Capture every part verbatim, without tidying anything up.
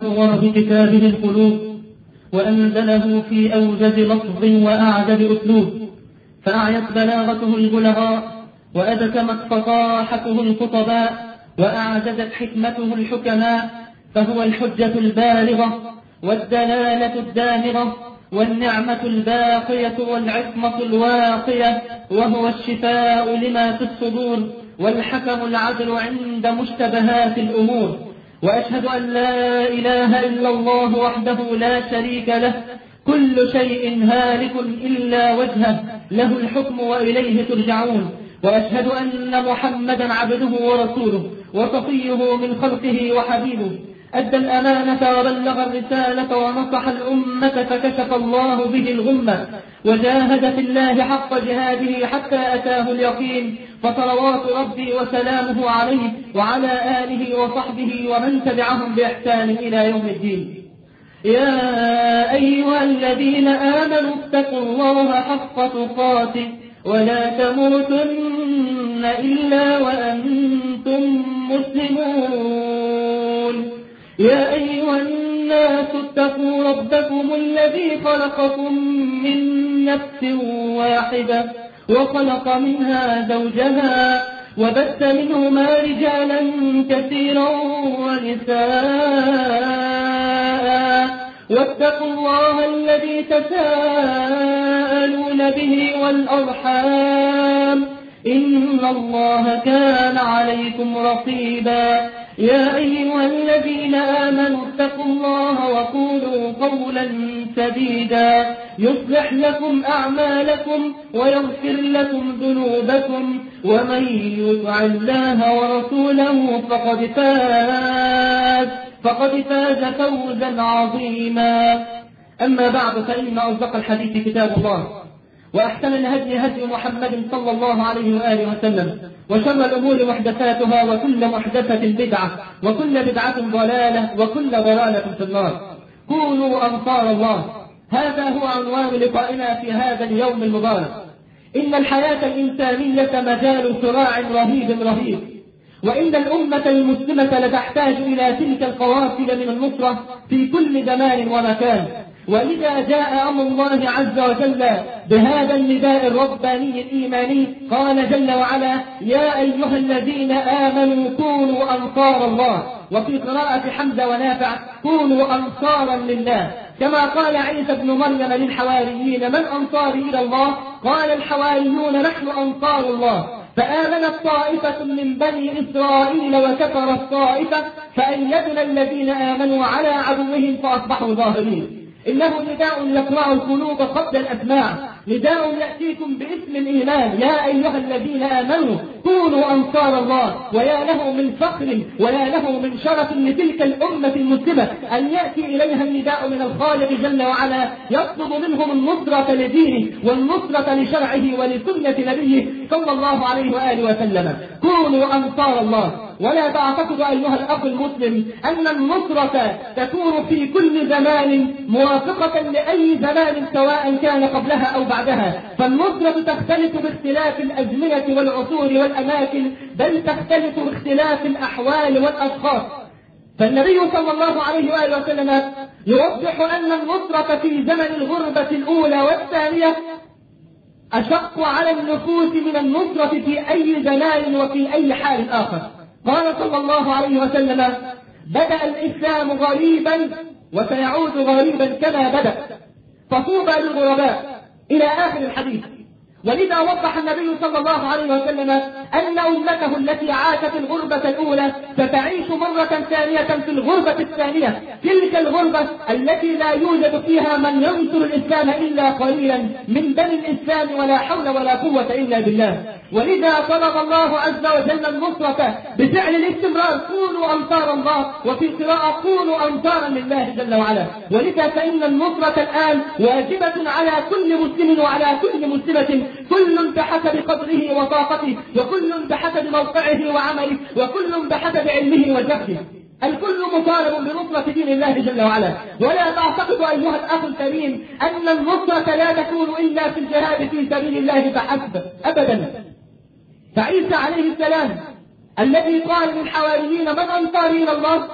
صور بكتابه القلوب وأنزله في أوجز لفظ وأعجب أسلوب، فأعيت بلاغته البلغاء وأدكمت فصاحته الخطباء وأعجزت حكمته الحكماء، فهو الحجة البالغة والدلالة الدامغة والنعمة الباقية والعصمة الواقية، وهو الشفاء لما في الصدور والحكم العدل عند مشتبهات الأمور. وأشهد أن لا إله إلا الله وحده لا شريك له، كل شيء هالك إلا وجهه، له الحكم وإليه ترجعون. وأشهد أن محمدا عبده ورسوله وصفيه من خلقه وحبيبه، أدى الأمانة وبلغ الرسالة ونصح الأمة فكشف الله به الغمة، وجاهد في الله حق جهاده حتى أتاه اليقين، فصلوات ربي وسلامه عليه وعلى آله وصحبه ومن تبعهم بإحسان إلى يوم الدين. يا أيها الذين آمنوا اتقوا الله حق تقاته ولا تموتن إلا وأنتم مسلمون. يا أيها الناس اتقوا ربكم الذي خلقكم من نفس واحدة وخلق منها زوجها وبث منهما رجالا كثيرا ونساء، واتقوا الله الذي تساءلون به والأرحام إن الله كان عليكم رقيبا. يا أيها الذين آمنوا اتقوا الله وقولوا قولا سديدا يصلح لكم أعمالكم ويغفر لكم ذنوبكم، ومن يطع الله ورسوله فقد فاز فقد فاز فوزا عظيما. أما بعد، فإن أصدق الحديث كتاب الله، وأحسن الهدي هدي محمد صلى الله عليه وآله وسلم، وشر الأمور محدثاتها وكل محدثة بدعة وكل بدعة ضلالة وكل ضلالة في النار. كونوا أنصار الله، هذا هو عنوان لقائنا في هذا اليوم المبارك. إن الحياة الإنسانية مجال صراع رهيب رهيب، وإن الأمة المسلمة لتحتاج إلى تلك القوافل من النصرة في كل زمان ومكان. ولذا جاء أمر الله عز وجل بهذا النداء الرباني الإيماني، قال جل وعلا: يا أيها الذين آمنوا كونوا أنصار الله. وفي قراءة حمزة ونافع: كونوا أنصارا لله. كما قال عيسى بن مريم للحواريين: من أنصاري إلى الله؟ قال الحواريون: نحن أنصار الله. فآمنت طائفة من بني إسرائيل وكفرت طائفة فأيدنا الذين آمنوا على عدوهم فأصبحوا ظاهرين. إنه نداء يقرع القلوب قبل الأسماع، نداء يأتيكم باسم الإيمان: يا أيها الذين آمنوا كونوا أنصار الله. ويا له من فخر ويا له من شرف لتلك الأمة المسلمة أن يأتي إليها النداء من الخالق جل وعلا يطلب منهم النصرة لدينه والنصرة لشرعه ولسنة نبيه صلى الله عليه وآله وسلم. كونوا أنصار الله. ولا تعتقد أيها الأخ المسلم أن النصرة تكون في كل زمان موافقة لأي زمان سواء كان قبلها أو بعدها، فالنصرة تختلف باختلاف الأزمنة والعصور والأماكن، بل تختلف باختلاف الأحوال والأشخاص. فالنبي صلى الله عليه وآله وسلم يوضح أن النصرة في زمن الغربة الأولى والثانية أشق على النفوس من النصرة في أي زمان وفي أي حال آخر. قال صلى الله عليه وسلم: بدأ الإسلام غريبا وسيعود غريبا كما بدأ، فطوبى للغرباء، إلى آخر الحديث. ولذا وضح النبي صلى الله عليه وسلم أن أمته التي عاشت الغربة الأولى ستعيش مرة ثانية في الغربة الثانية، تلك الغربة التي لا يوجد فيها من ينصر الإسلام إلا قليلا من بني الإسلام، ولا حول ولا قوة إلا بالله. ولذا طلب الله عز وجل النصرة بفعل الاستمرار: كونوا أنصار الله، وفي قراءة: كونوا أنصارا لله جل وعلا. ولذا فإن النصرة الآن واجبة على كل مسلم وعلى كل مسلمة، كل بحسب قدره وطاقته، وكل بحسب موقعه وعمله، وكل بحسب علمه وجهده. الكل مطالب بنصرة دين الله جل وعلا. ولا تعتقد أيها الأخ الكريم أن النصرة لا تكون إلا في الجهاد في سبيل الله فحسب، أبدا. فعيسى عليه السلام الذي قال للحواريين: من أنصاري إلى الله؟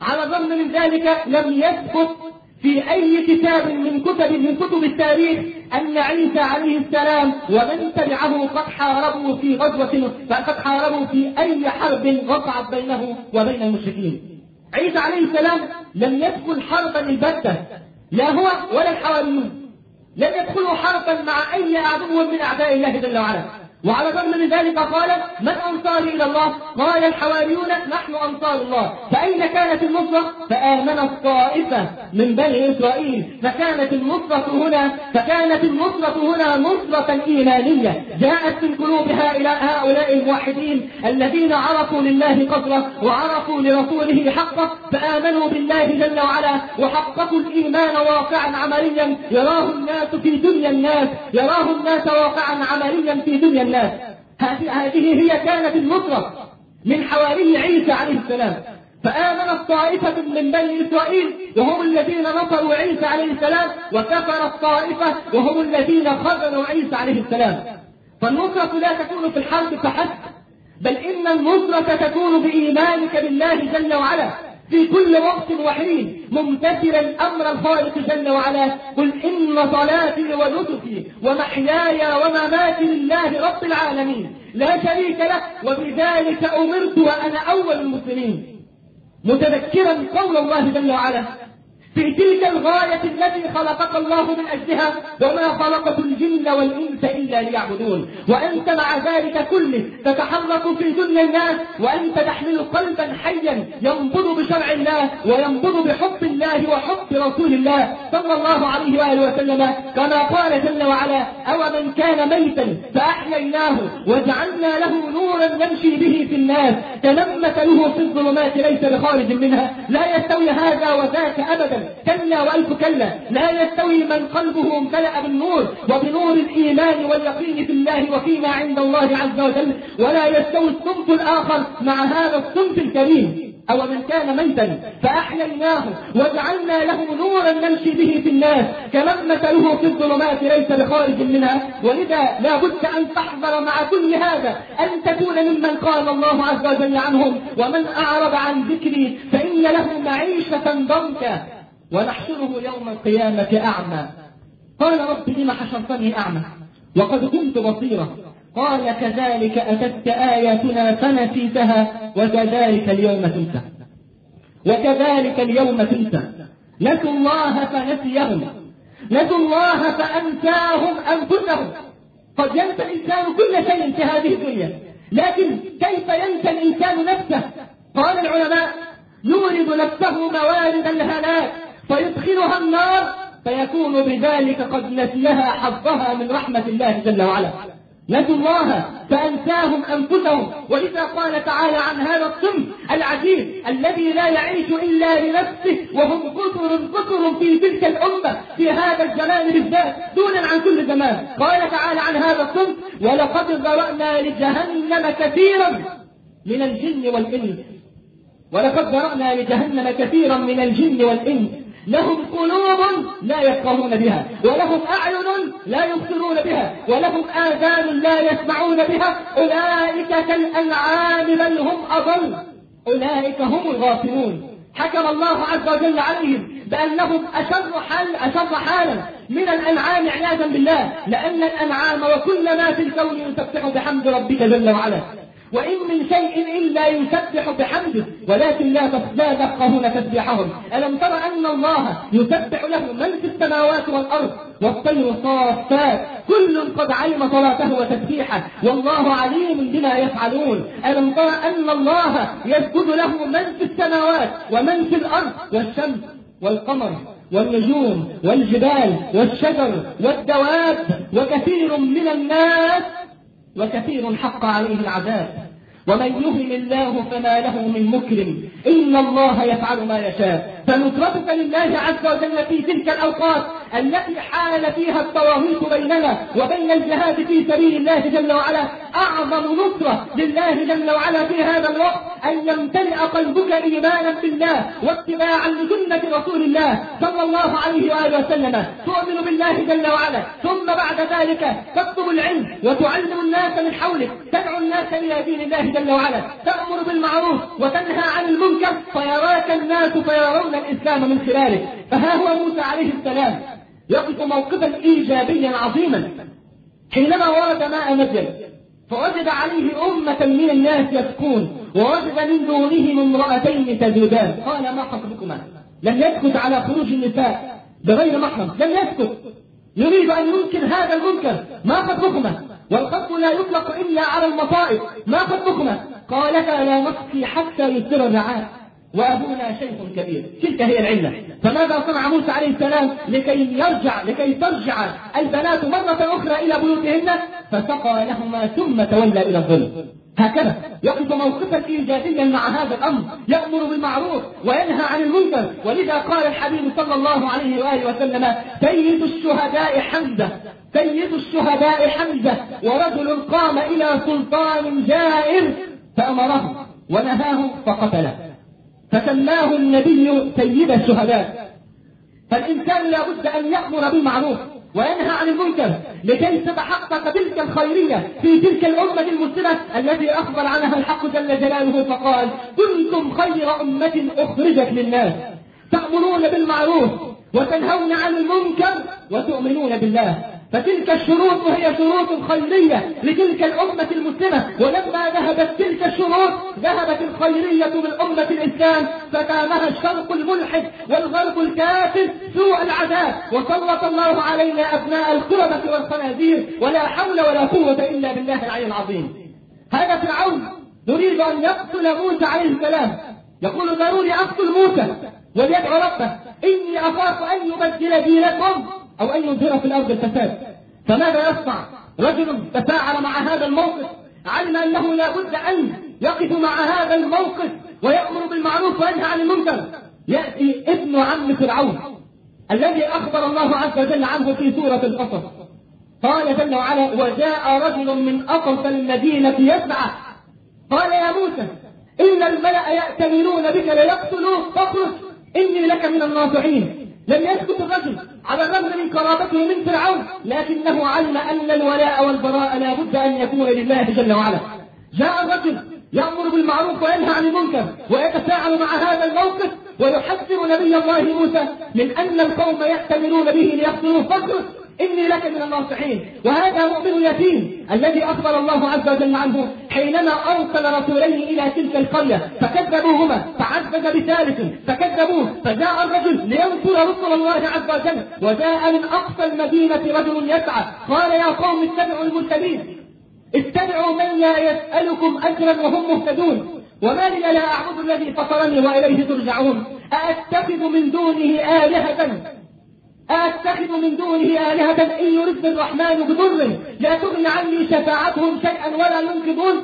على الرغم من ذلك لم يثبت في أي كتاب من كتب من كتب التاريخ أن عيسى عليه السلام ومن تبعه قد حاربوا في غزوة قد حاربوا في أي حرب وقعت بينه وبين المشركين. عيسى عليه السلام لم يدخل حربا البتة، لا هو ولا الحواريون، لم يدخلوا حربا مع أي عدو من أعداء الله جل وعلا. وعلى الرغم من ذلك قال: من أنصاري إلى الله؟ قال الحواريون: نحن أنصار الله. فأين كانت النصرة؟ فآمنت طائفة من بني إسرائيل، فكانت النصرة هنا فكانت النصرة هنا نصرة إيمانية جاءت من قلوب هؤلاء الموحدين الذين عرفوا لله قدره وعرفوا لرسوله حقه، فآمنوا بالله جل وعلا وحققوا الإيمان واقعا عمليا يراه الناس في دنيا الناس يراه الناس واقعا عمليا في دنيا الناس. هذه هي كانت النصرة من حواري عيسى عليه السلام. فآمنت طائفة من بني إسرائيل وهم الذين نصروا عيسى عليه السلام، وكفرت طائفة وهم الذين خذلوا عيسى عليه السلام. فالنصرة لا تكون في الحرب فحسب، بل إن النصرة تكون بإيمانك بالله جل وعلا في كل وقت وحين ممتثلا أمر الخالق جل وعلا. قل إن صلاتي ونسكي ومحياي ومماتي لله رب العالمين لا شريك له وبذلك أمرت وأنا أول المسلمين، متذكرا قول الله جل وعلا: في تلك الغاية التي خلقك الله من أجلها وما خلقت الجن والإنس إلا ليعبدون. وأنت مع ذلك كله تتحرك في دنيا الناس وأنت تحمل قلبا حيا ينبض بشرع الله وينبض بحب الله وحب رسول الله صلى الله عليه وآله وسلم، كما قال جل وعلا: أو من كان ميتا فأحييناه وجعلنا له نورا يمشي به في الناس كمن مثله في الظلمات ليس بخارج منها. لا يستوي هذا وذاك أبدا، كلا وألف كلا. لا يستوي من قلبه امتلأ بالنور وبنور الإيمان واليقين في الله وفيما عند الله عز وجل، ولا يستوي الصنف الآخر مع هذا الصنف الكريم. أو من كان ميتا فأحييناه وجعلنا له نورا نمشي به في الناس كمن مثله في الظلمات ليس بخارج منها. ولذا لا بد أن تحذر مع كل هذا أن تكون ممن قال الله عز وجل عنهم: ومن أعرض عن ذكري فإن له معيشة ضنكا ونحشره يوم القيامة أعمى. قال: رب لم حشرتني أعمى وقد كنت بصيرا؟ قال: كذلك أتتك آياتنا فنسيتها وكذلك اليوم تنسى وكذلك اليوم تنسى. نسوا الله فنسيهم، نسوا الله فأنساهم أنفسهم. قد ينسى الإنسان كل شيء في هذه الدنيا، لكن كيف ينسى الإنسان نفسه؟ قال العلماء: يورد نفسه موارد الهلاك فيدخلها النار فيكون بذلك قد نسيها حظها من رحمة الله جل وعلا. نسوا الله فأنساهم أنفسهم. ولذا قال تعالى عن هذا الصنف العجيب الذي لا يعيش إلا لنفسه وهم كثر كثر في تلك الأمة في هذا الزمان بالذات دونا عن كل زمان. قال تعالى عن هذا الصنف: ولقد ذرأنا لجهنم كثيرا من الجن والإنس ولقد ذرأنا لجهنم كثيرا من الجن والإنس لهم قلوب لا يفقهون بها ولهم أعين لا يبصرون بها ولهم آذان لا يسمعون بها أولئك كالأنعام بل هم أضل أولئك هم الغافلون. حكم الله عز وجل عليهم بأنهم أشر حال أشر حالا من الأنعام عياذا بالله، لأن الأنعام وكل ما في الكون يسبح بحمد ربك جل وعلا، وإن من شيء إلا يسبح بحمده ولكن لا تفقهون تسبيحهم. ألم تر أن الله يسبح له من في السماوات والأرض والطير صافات كل قد علم صلاته وتسبيحه والله عليم بما يفعلون. ألم تر أن الله يسجد له من في السماوات ومن في الأرض والشمس والقمر والنجوم والجبال والشجر والدواب وكثير من الناس وكثير حق عليه العذاب. ومن يهن الله فما له من مكرم إن الله يفعل ما يشاء. فنصرتك لله عز وجل في تلك الأوقات التي حال فيها الطواغيت بيننا وبين الجهاد في سبيل الله جل وعلا أعظم نصرة لله جل وعلا في هذا الوقت أن يمتلئ قلبك إيمانا بالله واتباعا لسنة رسول الله صلى الله عليه وآله وسلم، تؤمن بالله جل وعلا، ثم بعد ذلك تطلب العلم وتعلم الناس من حولك، تدعو الناس إلى دين الله جل وعلا، تأمر بالمعروف وتنهى عن المنكر، فيراك الناس فيرون الإسلام من خلالك. فها هو موسى عليه السلام يقف موقفا إيجابيا عظيما حينما ورد ماء مدين، فوجد عليه أمة من الناس يسكون، ووجد من دونهم امرأتين تذودان. قال ما خطبكما؟ لم يسكت على خروج النساء بغير محرم، لم يسكت، يريد أن ينكر هذا المنكر. ما خطبكما؟ والخطب لا يطلق إلا على المصائب. ما خطبكما؟ قالتا لا نسقي حتى يصدر الرعاء وأبونا شيخ كبير. تلك هي العلة. فماذا صنع موسى عليه السلام لكي يرجع لكي ترجع البنات مرة أخرى إلى بيوتهن؟ فسقى لهما ثم تولى إلى الظل. هكذا يقف موقفا إيجابيا مع هذا الأمر، يأمر بالمعروف وينهى عن المنكر. ولذا قال الحبيب صلى الله عليه وآله وسلم سيد الشهداء حمزة، سيد الشهداء حمزة، ورجل قام إلى سلطان جائر فأمره ونهاه فقتله، فسماه النبي سيد الشهداء. فالإنسان لا بد أن يأمر بالمعروف وينهى عن المنكر لكي تتحقق تلك الخيرية في تلك الأمة المسلمة التي أخبر عنها الحق جل جلاله فقال كنتم خير أمة أخرجت للناس تأمرون بالمعروف وتنهون عن المنكر وتؤمنون بالله. فتلك الشروط هي شروط خيرية لتلك الأمة المسلمة، ولما ذهبت تلك الشروط ذهبت الخيرية من أمة الإسلام فكانها الشرق الملحد والغرب الكافر سوء العذاب، وسلط الله علينا أبناء القردة والخنازير، ولا حول ولا قوة إلا بالله العلي العظيم. هذا فرعون يريد أن يقتل موسى عليه السلام، يقول ضروري أقتل موسى وليدعو ربه إني أخاف أن يبدل دينكم أو أن ينذر في الأرض الفساد. فماذا يصنع؟ رجل تفاعل مع هذا الموقف، علم أنه لا بد أن يقف مع هذا الموقف ويأمر بالمعروف وينهى عن المنكر. يأتي ابن عم فرعون الذي أخبر الله عز وجل عنه في سورة القصص، قال جل وعلا وجاء رجل من أقصى المدينة يسعى قال يا موسى إن الملأ يأتمرون بك ليقتلوك فاخرج إني لك من الناصحين. لم يسكت الرجل على الرغم من قرابته من فرعون، لكنه علم أن الولاء والبراء لا بد أن يكون لله جل وعلا. جاء الرجل يأمر بالمعروف وينهى عن المنكر ويتفاعل مع هذا الموقف ويحذر نبي الله موسى من أن القوم يأتمرون به ليقتلوه فاخرج إني لك من الناصحين. وهذا مؤمن يتيم الذي أخبر الله عز وجل عنه حينما أرسل رسولين إلى تلك القرية فكذبوهما فعزز بثالث فكذبوه، فجاء الرجل لينصر رسل الله عز وجل، وجاء من أقصى المدينة رجل يسعى قال يا قوم اتبعوا المرسلين، اتبعوا من لا يسألكم أجرا وهم مهتدون، وما لي لا أعبد الذي فطرني وإليه ترجعون، أأتخذ من دونه آلهة أتخذ من دونه آلهة إن يردني الرحمن بضر لا تغن عني شفاعتهم شيئا ولا ينقذون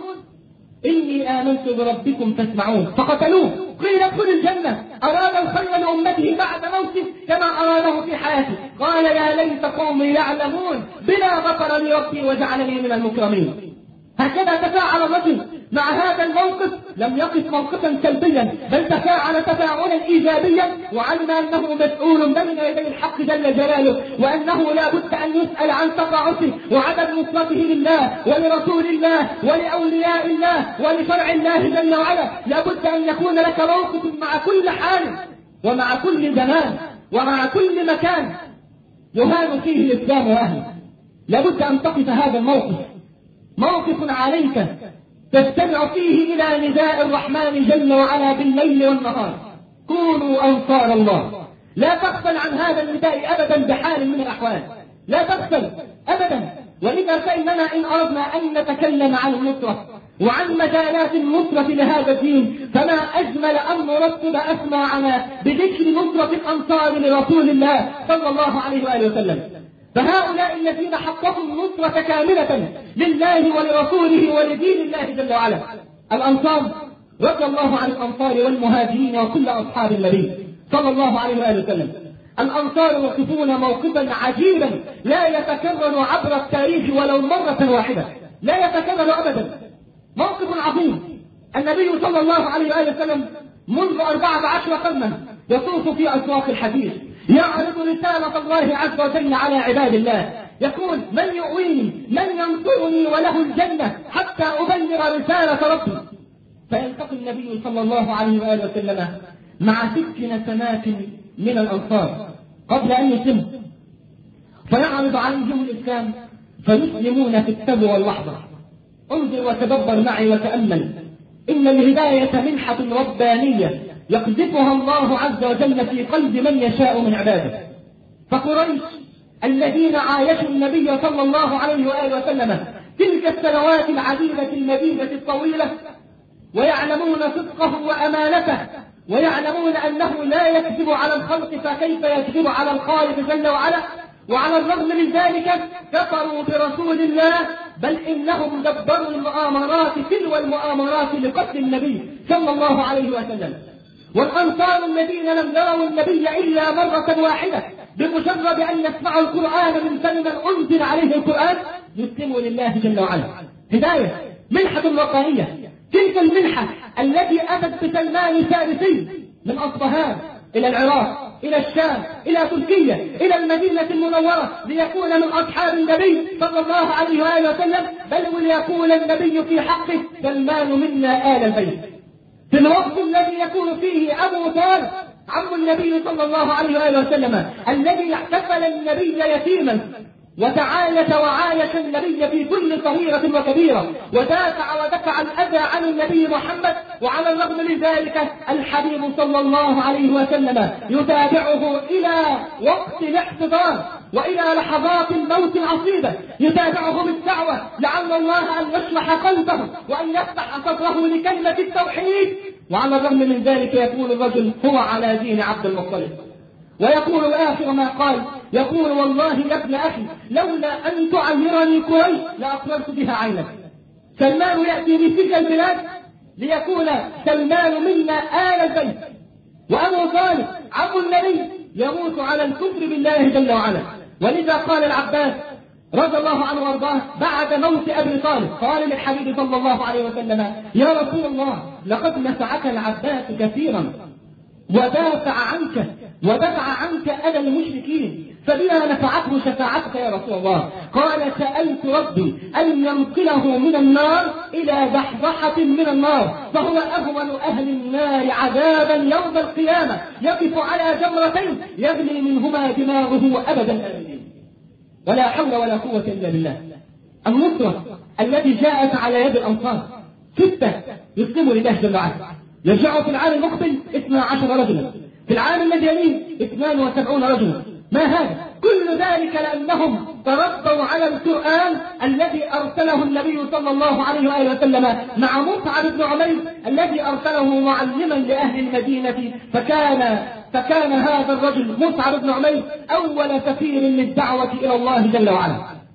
إني آمنت بربكم فاسمعون. فقتلوه. قيل ادخل الجنة. أراد الخير لأمته بعد موته كما أراده في حياته. قال يا ليت قومي يعلمون بما غفر لي ربي وجعلني من المكرمين. هكذا تفاعل الرجل مع هذا الموقف، لم يقف موقفا سلبيا بل تفاعل تفاعلا ايجابيا، وعلم انه مسؤول بين يدي الحق جل جلاله، وانه لا بد ان يسال عن تطاعته وعدم نصرته لله ولرسول الله ولاولياء الله ولشرع الله جل وعلا. لا بد ان يكون لك موقف مع كل حال ومع كل زمان ومع كل مكان يهان فيه الاسلام واهله. لا بد ان تقف هذا الموقف موقف عليك تستمع فيه إلى نداء الرحمن جل وعلا بالليل والنهار. كونوا أنصار الله. لا تغفل عن هذا النداء أبدا بحال من الأحوال، لا تغفل أبدا. ولذا فإننا إن أردنا أن نتكلم عن النصرة وعن مجالات النصرة لهذا الدين فما أجمل أن نرتب أسماعنا بذكر نصرة الأنصار لرسول الله صلى الله عليه وآله وسلم. فهؤلاء الذين حققوا النصرة كاملة لله ولرسوله ولدين الله جل وعلا الأنصار، رضي الله عن الأنصار والمهاجرين وكل أصحاب النبي صلى الله عليه وآله وسلم. الأنصار يوقفون موقفا عجيبا لا يتكرر عبر التاريخ ولو مرة واحدة، لا يتكرر أبدا. موقف عظيم. النبي صلى الله عليه وآله وسلم منذ أربعة عشر قرنا يطوف في أسواق الحديث يعرض رسالة الله عز وجل على عباد الله، يقول: من يؤويني، من ينصرني وله الجنة حتى أبلغ رسالة ربي. فيلتقي النبي صلى الله عليه وآله وسلم مع ست نسمات من الأنصار قبل أن يتم، فيعرض عليهم الإسلام فيسلمون في التو واللحظة. انظر وتدبر معي وتأمل، إن الهداية منحة ربانية يقذفها الله عز وجل في قلب من يشاء من عباده. فقريش الذين عايشوا النبي صلى الله عليه وآله وسلم تلك السنوات العديدة المديدة الطويلة، ويعلمون صدقه وأمانته، ويعلمون أنه لا يكذب على الخلق فكيف يكذب على الخالق جل وعلا، وعلى الرغم من ذلك كفروا برسول الله، بل إنهم دبروا المؤامرات تلو المؤامرات لقتل النبي صلى الله عليه وسلم. والأنصار الذين لم يروا النبي إلا مرة واحدة بمجرد أن يسمعوا القرآن من فم من أنزل عليه القرآن يسلموا لله جل وعلا. هداية، منحة ربانية. تلك المنحة التي أتت بسلمان فارسي من أصفهان إلى العراق، إلى الشام، إلى تركيا، إلى المدينة المنورة، ليكون من أصحاب النبي صلى الله عليه وآله وسلم، بل وليقول النبي في حقه: سلمان منا آل البيت. في الوقت الذي يكون فيه أبو طالب عم النبي صلى الله عليه وآله وسلم الذي احتفل النبي يتيما وتعايش وعايش النبي في كل صغيرة وكبيرة، ودافع ودفع الأذى عن النبي محمد، وعلى الرغم من ذلك الحبيب صلى الله عليه وسلم يتابعه إلى وقت الاحتضار وإلى لحظات الموت العصيبة، يتابعه بالدعوة لعل الله أن يشرح قلبه وأن يفتح صدره لكلمة التوحيد. وعلى الرغم من ذلك يقول الرجل: هو على دين عبد المطلب. ويقول آخر ما قال، يقول: والله يا ابن أخي لولا أن تعيرني قريش لأقررت بها عينك. سلمان يأتي بتلك البلاد ليكون سلمان منا آل البيت، وأبو طالب عم النبي يموت على الكفر بالله جل وعلا. ولذا قال العباس رضي الله عنه وارضاه بعد موت أبي طالب، قال للحبيب صلى الله عليه وسلم: يا رسول الله لقد نفعك العباس كثيرا ودافع عنك ودفع عنك أذى المشركين، فبما نفعته شفاعتك يا رسول الله؟ قال: سألت ربي أن ينقله من النار إلى ضحضحة من النار، فهو أهون أهل النار عذابا يوم القيامة، يقف على جمرتين يغلي منهما دماغه أبدا آمين. ولا حول ولا قوة إلا بالله. النصرة التي جاءت على يد الأنصار ستة يسلموا لله جل وعلا، يرجعوا في العام المقبل اثنا عشر رجلا، في العام الذي يليه اثنان وسبعون رجلا. ما هذا؟ كل ذلك لأنهم تربوا على القرآن الذي أرسله النبي صلى الله عليه وآله وسلم مع مصعب بن عمير الذي أرسله معلما لأهل المدينة، فكان فكان هذا الرجل مصعب بن عمير أول سفير للدعوة إلى الله جل وعلا.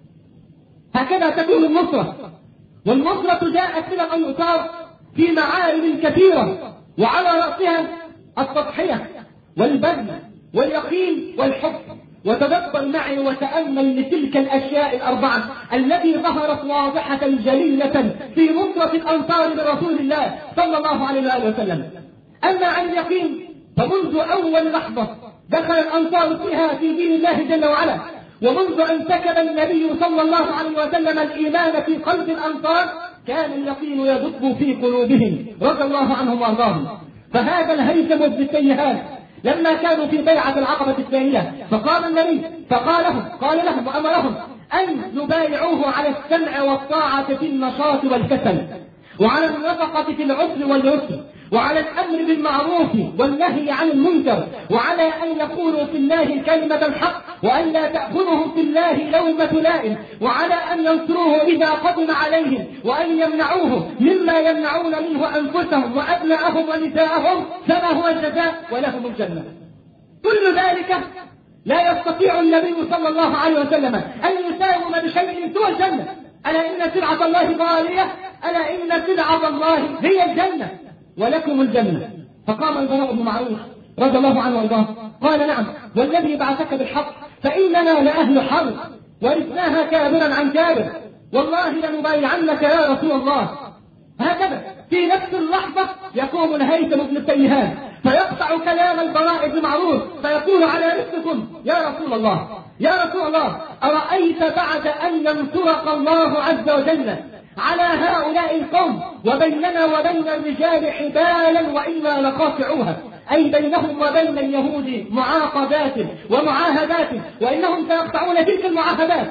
هكذا تكون النصرة. والنصرة جاءت من الأنصار في معارك كثيرة، وعلى رأسها التضحية والبذل واليقين والحب. وتدبر معي وتأمل لتلك الأشياء الأربعة التي ظهرت واضحة جليلة في نصرة الأنصار برسول الله صلى الله عليه وآله وسلم. أما عن اليقين فمنذ أول لحظة دخل الأنصار فيها في دين الله جل وعلا، ومنذ أن سكب النبي صلى الله عليه وسلم الإيمان في قلب الأنصار كان اليقين يدب في قلوبهم رضي الله عنهم وارضاهم. فهذا الهيثم بن السيهان لما كانوا في بيعة العقبة الثانية فقال النبي فقال لهم قال لهم وأمرهم أن يبايعوه على السمع والطاعة في النشاط والكسل، وعلى النفقة في العسر واليسر، وعلى الأمر بالمعروف والنهي عن المنكر، وعلى أن يقولوا في الله كلمة الحق، وأن لا تأخذهم في الله لومة لائم، وعلى أن ينصروه إذا قدم عليهم، وأن يمنعوه مما يمنعون منه أنفسهم وأبناءهم ونساءهم، فما هو الجزاء ولهم الجنة. كل ذلك لا يستطيع النبي صلى الله عليه وسلم أن يساوم بشيء سوى الجنة. ألا إن سلعة الله غالية، ألا إن سلعة الله هي الجنة ولكم الجنة. فقام البراء بن معروف رضي الله عنه وارضاه قال نعم والذي بعثك بالحق فإننا لأهل حرب ورثناها كابرا عن كابر، والله لنبايعنك يا رسول الله. هكذا في نفس اللحظة يقوم الهيثم بن التيهان فيقطع كلام البراء بن معروف فيقول على رفقكم يا رسول الله يا رسول الله أرأيت بعد أن ينصرك الله عز وجل على هؤلاء القوم وبيننا وبين الرجال حبالا وإنا لقاطعوها، أي بينهم وبين اليهود معاقدات ومعاهدات وإنهم سيقطعون تلك المعاهدات،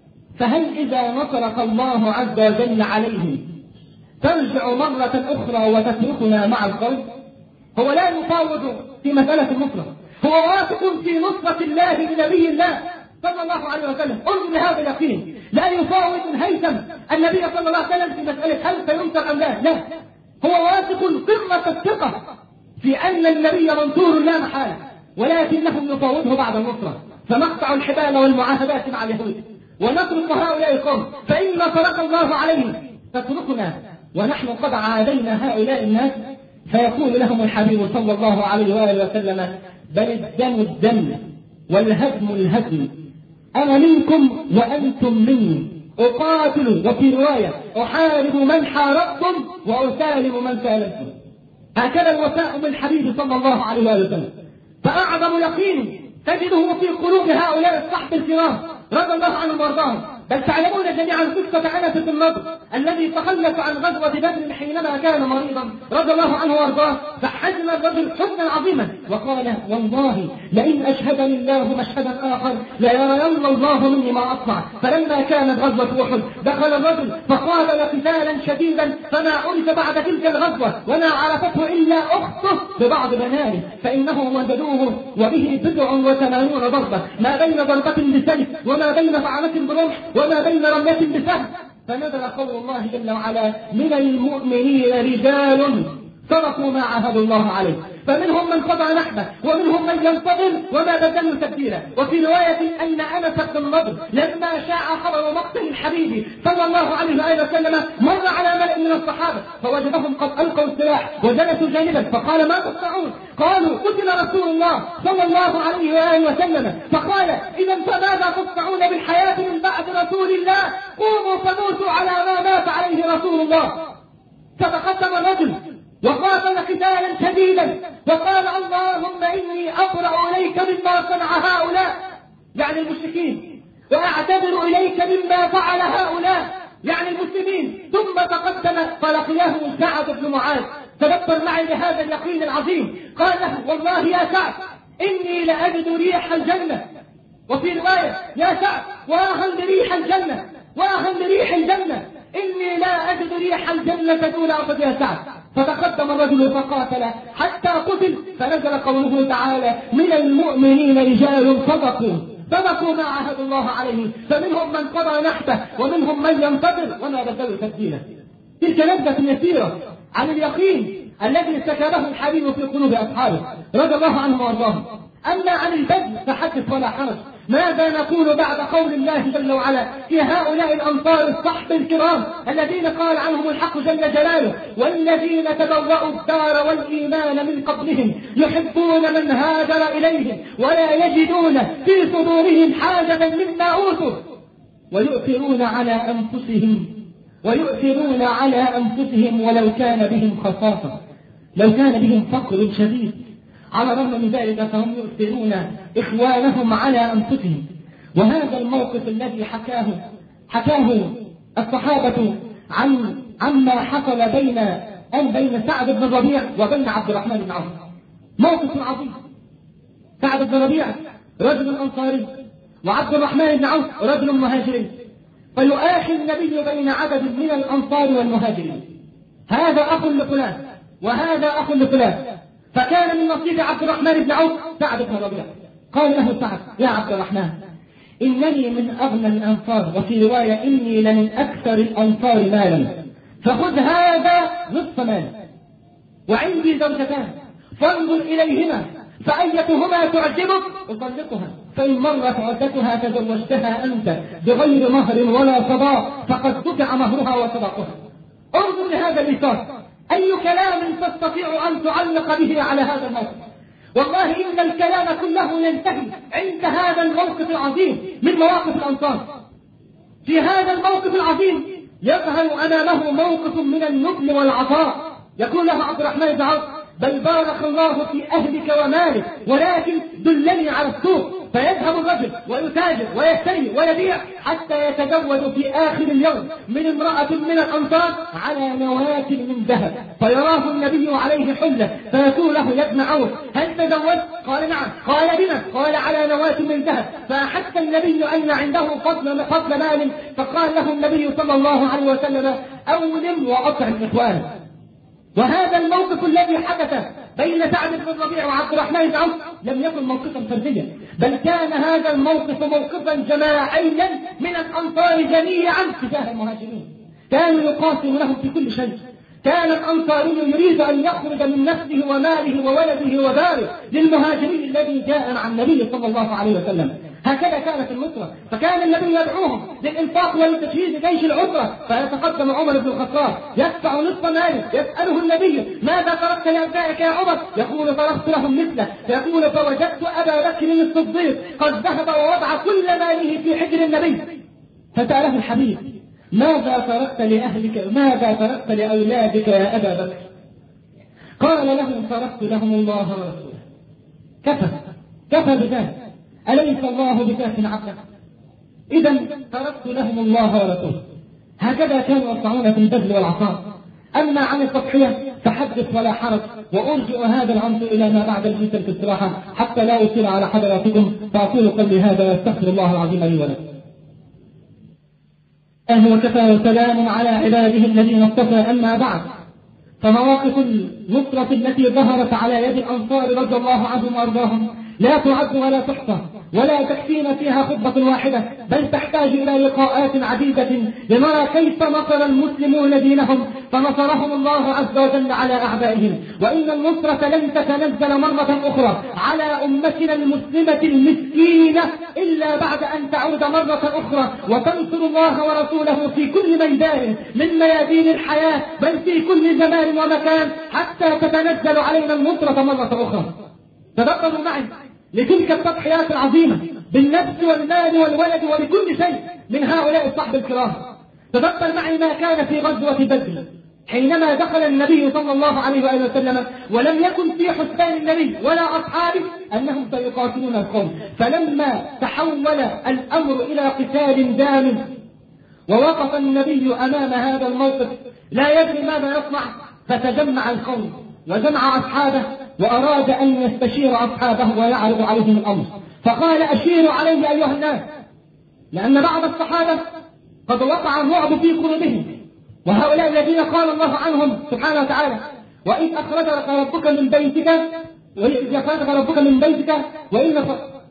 فهل إذا نصرك الله عز وجل عليهم ترجع مرة أخرى وتتركنا مع القوم؟ هو لا يفاوض في مسألة النصرة، هو واثق في نصرة الله لنبي الله صلى الله عليه وسلم. انظر لهذا اليقين، لا يفاوض الهيثم النبي صلى الله عليه وسلم في مسألة هل سينصر أم لا، لا، هو واثق قمة الثقة في أن النبي منصور لا محالة، ولكنهم يفاوضه بعد النصرة، فنقطع الحبال والمعاهدات مع اليهود ونترك هؤلاء القوم، فإن نصرك الله عليهم تتركنا ونحن قد عادينا هؤلاء الناس. فيقول لهم الحبيب صلى الله عليه وآله وسلم بل الدم الدم والهدم الهدم، أنا منكم وأنتم مني، أقاتل وفي رواية أحارب من حاربتم وأسالم من سالمتم. هكذا الوفاء بالحبيب صلى الله عليه وآله وسلم. فأعظم يقين تجده في قلوب هؤلاء الصحب الكرام رضي الله عنهم وارضاهم. بل تعلمون جميعا قصة أنس بن النضر الذي تخلف عن غزوة بدر حينما كان مريضا رضي الله عنه وارضاه، فحزن الرجل حزنا عظيما وقال والله لئن أشهدني الله مشهدا آخر ليرين الله مني ما أصنع. فلما كانت غزوة أحد دخل الرجل فقاتل قتالا شديدا فما عرف بعد تلك الغزوة وما عرفته إلا أخته ببعض بنانه، فإنهم وجدوه وبه بضع وثمانون ضربة، ما بين ضربة بسيف وما بين طعنة برمح وما بين رمية بسهم. فنزل قول الله جل وعلا من المؤمنين رجال صدقوا ما عاهدوا الله عليه، فمنهم من قضى نحبه ومنهم من ينتظر وما بدلوا تبديلا. وفي رواية أن أنس بن النضر لما شاع خبر مقتل الحبيب صلى الله عليه وآله وسلم مر على ملأ من الصحابة فوجدهم قد ألقوا السلاح وجلسوا جانبا، فقال ما تصنعون؟ قالوا قتل رسول الله صلى الله عليه وآله وسلم. فقال إذا فماذا تصنعون بالحياة من بعد رسول الله؟ قوموا فموتوا على ما مات عليه رسول الله. فتقدم الرجل وقاتل قتالا شديدا وقال اللهم إني أبرأ إليك مما صنع هؤلاء يعني المشركين، وأعتذر إليك مما فعل هؤلاء يعني المسلمين. ثم تقدم فلقياه سعد بن معاذ. تذكر معي بهذا اليقين العظيم. قال له والله يا سعد إني لأجد ريح الجنة، وفي رواية يا سعد وأهل بريح الجنة وأهل بريح الجنة إني لا أجد ريح الجنة دون أرض يا سعد. فتقدم الرجل فقاتل حتى قتل، فنزل قوله تعالى من المؤمنين رجال صدقوا صدقوا ما عاهدوا الله عليه، فمنهم من قضى نحبه ومنهم من ينتظر وما بدلوا تبديلا. تلك نبذة يسيرة عن اليقين الذي سكبه الحبيب في قلوب أصحابه رضي الله عنهم وارضاهم. أما عن البذل فحدث ولا حرج. ماذا نقول بعد قول الله جل وعلا في هؤلاء الأنصار الصحب الكرام الذين قال عنهم الحق جل جلاله والذين تبوأوا الدار والإيمان من قبلهم يحبون من هاجر إليهم ولا يجدون في صدورهم حاجة مما أوتوا ويؤثرون على أنفسهم ويؤثرون على أنفسهم ولو كان بهم خصاصة، لو كان بهم فقر شديد، على الرغم من ذلك فهم يؤثرون إخوانهم على أنفسهم. وهذا الموقف الذي حكاه حكاه الصحابة عن عما حصل بين أن بين سعد بن الربيع وبين عبد الرحمن بن عوف موقف عظيم. سعد بن الربيع رجل أنصاري وعبد الرحمن بن عوف رجل مهاجري، فيؤاخي النبي بين عدد من الأنصار والمهاجرين، هذا أخ لفلان وهذا أخ لفلان. فكان من نصيب عبد الرحمن بن عوف سعد بن الربيع. قال له سعد يا عبد الرحمن إنني من أغنى الأنصار، وفي رواية إني لمن أكثر الأنصار مالا، فخذ هذا نصف مال، وعندي زوجتان فانظر إليهما فأيتهما تعجبك أطلقها، فإن مرت عدتها تزوجتها أنت بغير مهر ولا صداق فقد دفع مهرها وصداقها. انظر لهذا الميثاق، أي كلام تستطيع أن تعلق به على هذا الموقف؟ والله إن الكلام كله ينتهي عند هذا الموقف العظيم من مواقف الأنصار. في هذا الموقف العظيم يظهر أمامه موقف من النبل والعطاء، يقول له عبد الرحمن بن عوف: بل بارك الله في أهلك ومالك، ولكن دلني على السوق. فيذهب الرجل ويتاجر ويشتري ويبيع حتى يتزوج في آخر اليوم من امرأة من الأنصار على نواة من ذهب، فيراه النبي عليه حلة فيقول له: يا ابن عوف هل تزوجت؟ قال: نعم. قال: بما؟ قال: على نواة من ذهب. فأحس النبي أن عنده فضل فضل مال، فقال له النبي صلى الله عليه وسلم: أولم وأطعم إخوانك. وهذا الموقف الذي حدث بين سعد بن الربيع وعبد الرحمن بن عوف لم يكن موقفا فرديا، بل كان هذا الموقف موقفا جماعيا من الأنصار جميعا تجاه المهاجرين. كانوا يقاتلونهم في كل شيء. كان الأنصاري يريد أن يخرج من نفسه وماله وولده وداره للمهاجرين الذي جاء مع النبي صلى الله عليه وسلم. هكذا كانت النصرة. فكان النبي يدعوهم للإنفاق ولتجهيز جيش العسرة، فيتقدم عمر بن الخطاب يدفع نصف ماله، يسأله النبي: ماذا تركت لأبنائك يا عمر؟ يقول: تركت لهم مثله. فيقول: فوجدت أبا بكر الصديق قد ذهب ووضع كل ماله في حجر النبي. فسأله الحبيب: ماذا تركت لأهلك؟ ماذا تركت لأولادك يا أبا بكر؟ قال له: تركت لهم الله ورسوله. كفى كفى بذلك، أليس الله بكاف عبده؟ إذا تركت لهم الله ورسوله. هكذا كانوا يصنعون في البذل والعطاء. أما عن التضحية فحدث ولا حرج، وأرجع هذا العنف إلى ما بعد الجلسة في الاستراحة حتى لا أطيل على حضراتكم، فأقول قولي هذا واستغفر الله العظيم لي ولكم. أهل وكفى وسلام على عباده الذين اصطفى. أما بعد، فمواقف النصرة التي ظهرت على يد الأنصار رضي الله عنهم وأرضاهم لا تعد ولا تحصى ولا تكفينا فيها خطبة واحدة، بل تحتاج إلى لقاءات عديدة لنرى كيف نصر المسلمون دينهم، فنصرهم الله عز وجل على أعدائهم. وإن النصرة لن تتنزل مرة أخرى على أمتنا المسلمة المسكينة إلا بعد أن تعود مرة أخرى وتنصر الله ورسوله في كل ميدان من ميادين الحياة، بل في كل زمان ومكان، حتى تتنزل علينا النصرة مرة أخرى. تذكروا معي لتلك التضحيات العظيمة بالنفس والمال والولد وبكل شيء من هؤلاء الصحب الكرام. تذكر معي ما كان في غزوة بدر حينما دخل النبي صلى الله عليه وآله وسلم، ولم يكن في حسبان النبي ولا أصحابه أنهم سيقاتلون القوم. فلما تحول الأمر إلى قتال دام ووقف النبي أمام هذا الموقف لا يدري ماذا يصنع، فتجمع القوم وجمع أصحابه وأراد أن يستشير أصحابه ويعرض عليهم الأمر. فقال: أشيروا علي أيها الناس، لأن بعض الصحابة قد وقع الرعب في قلوبهم، وهؤلاء الذين قال الله عنهم سبحانه وتعالى: وإذ أخرجك ربك من بيتك وإذ أخرجك ربك من بيتك وإن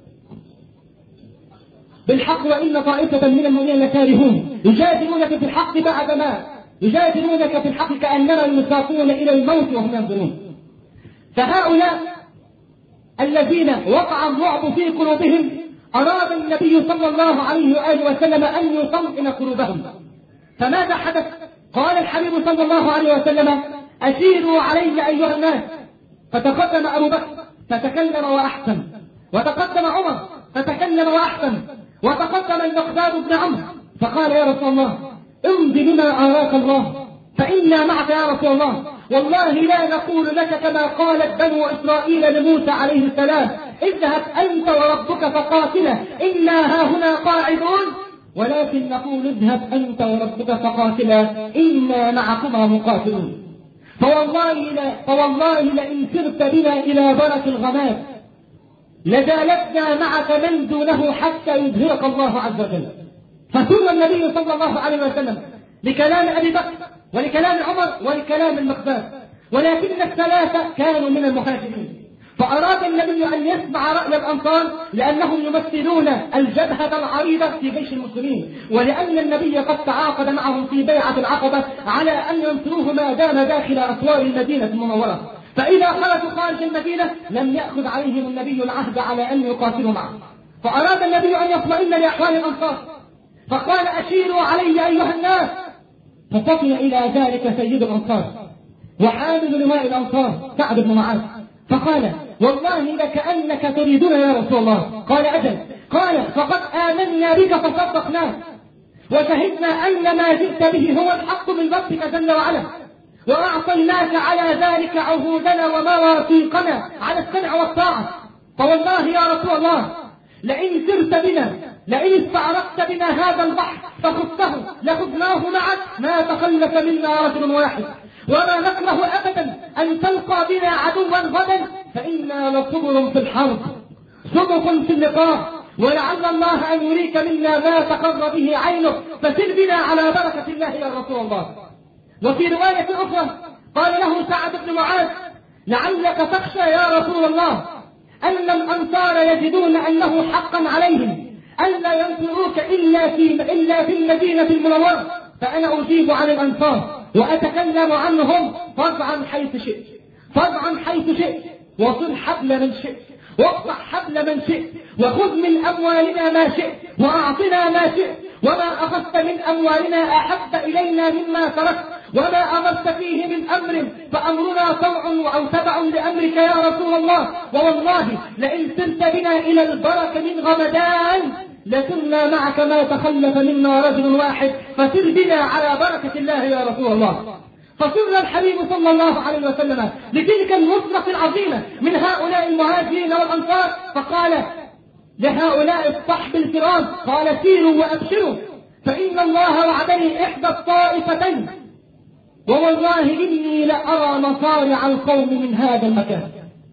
بالحق وإن طائفة من المؤمنين لكارهون يجادلونك في الحق بعدما يجادلونك في الحق كأنما يساقون إلى الموت وهم ينظرون. فهؤلاء الذين وقع الرعب في قلوبهم أراد النبي صلى الله عليه وآله وسلم أن يطمئن قلوبهم. فماذا حدث؟ قال الحبيب صلى الله عليه وسلم: أشيروا علي أيها الناس. فتقدم أبو بكر فتكلم وأحسن، وتقدم عمر فتكلم وأحسن، وتقدم المقداد بن عمرو فقال: يا رسول الله امض بما أراك الله، فإنا معك يا رسول الله، والله لا نقول لك كما قالت بنو إسرائيل لموسى عليه السلام: اذهب أنت وربك فقاتلا إنا هاهنا قاعدون، ولكن نقول: اذهب أنت وربك فقاتلا إنا معكما مقاتلون. فوالله, لا فوالله لئن سرت بنا إلى برك الغمام لجالسنا معك من دونه حتى يظهرك الله عز وجل. فثم النبي صلى الله عليه وسلم لكلام أبي بكر ولكلام عمر ولكلام المقداد، ولكن الثلاثة كانوا من المهاجرين. فأراد النبي أن يسمع رأي الأنصار لأنهم يمثلون الجبهة العريضة في جيش المسلمين، ولأن النبي قد تعاقد معهم في بيعة العقبة على أن ينصروه ما دام داخل أسوار المدينة المنورة، فإذا خرجوا خارج المدينة لم يأخذ عليهم النبي العهد على أن يقاتلوا معه. فأراد النبي أن يطمئن لأحوال الأنصار فقال: أشيروا علي أيها الناس. فصفي إلى ذلك سيد الأنصار وحامل لواء الأنصار سعد بن معاذ فقال: والله لكأنك تريدنا يا رسول الله. قال أجل. قال فقد آمنا بك فصدقناك وشهدنا أن ما جئت به هو الحق من ربك جل وعلا، وأعطيناك على ذلك عهودنا ومواثيقنا على السمع والطاعة. فوالله يا رسول الله لئن سرت بنا، لئن استعرقت بنا هذا البحر فخذته لخذناه معك ما تخلف منا رجل واحد، وما نكره أبدا أن تلقى بنا عدوا غدا، فإنا لصبر في الحرب صدق في اللقاء، ولعل الله أن يريك منا ما تقر به عينك، فسر بنا على بركة الله يا رسول الله. وفي رواية أخرى قال له سعد بن معاذ لعلك تخشى يا رسول الله أن الأنصار يجدون أنه حقا عليهم ألا ينصروك إلا في إلا في المدينة المنورة، فأنا أجيب عن الأنصار وأتكلم عنهم فاضعا حيث شئت، فاضعا حيث شئت، وصل حبل من شئت، واقطع حبل من شئت، وخذ من أموالنا ما شئت، وأعطنا ما شئت، وما أخذت من أموالنا أحب إلينا مما تركت، وما أمرت فيه من أمر فأمرنا طوع أو تبع لأمرك يا رسول الله. ووالله لئن سرت بنا إلى البرك من غمدان لسرنا معك ما تخلف منا رجل واحد، فسر بنا على بركة الله يا رسول الله. فسر الحبيب صلى الله عليه وسلم لتلك النصرة العظيمة من هؤلاء المهاجرين والأنصار، فقال لهؤلاء الصحب الكرام قال سيروا وأبشروا فإن الله وعدني إحدى الطائفتين، ووالله إني لأرى مصارع القوم من هذا المكان.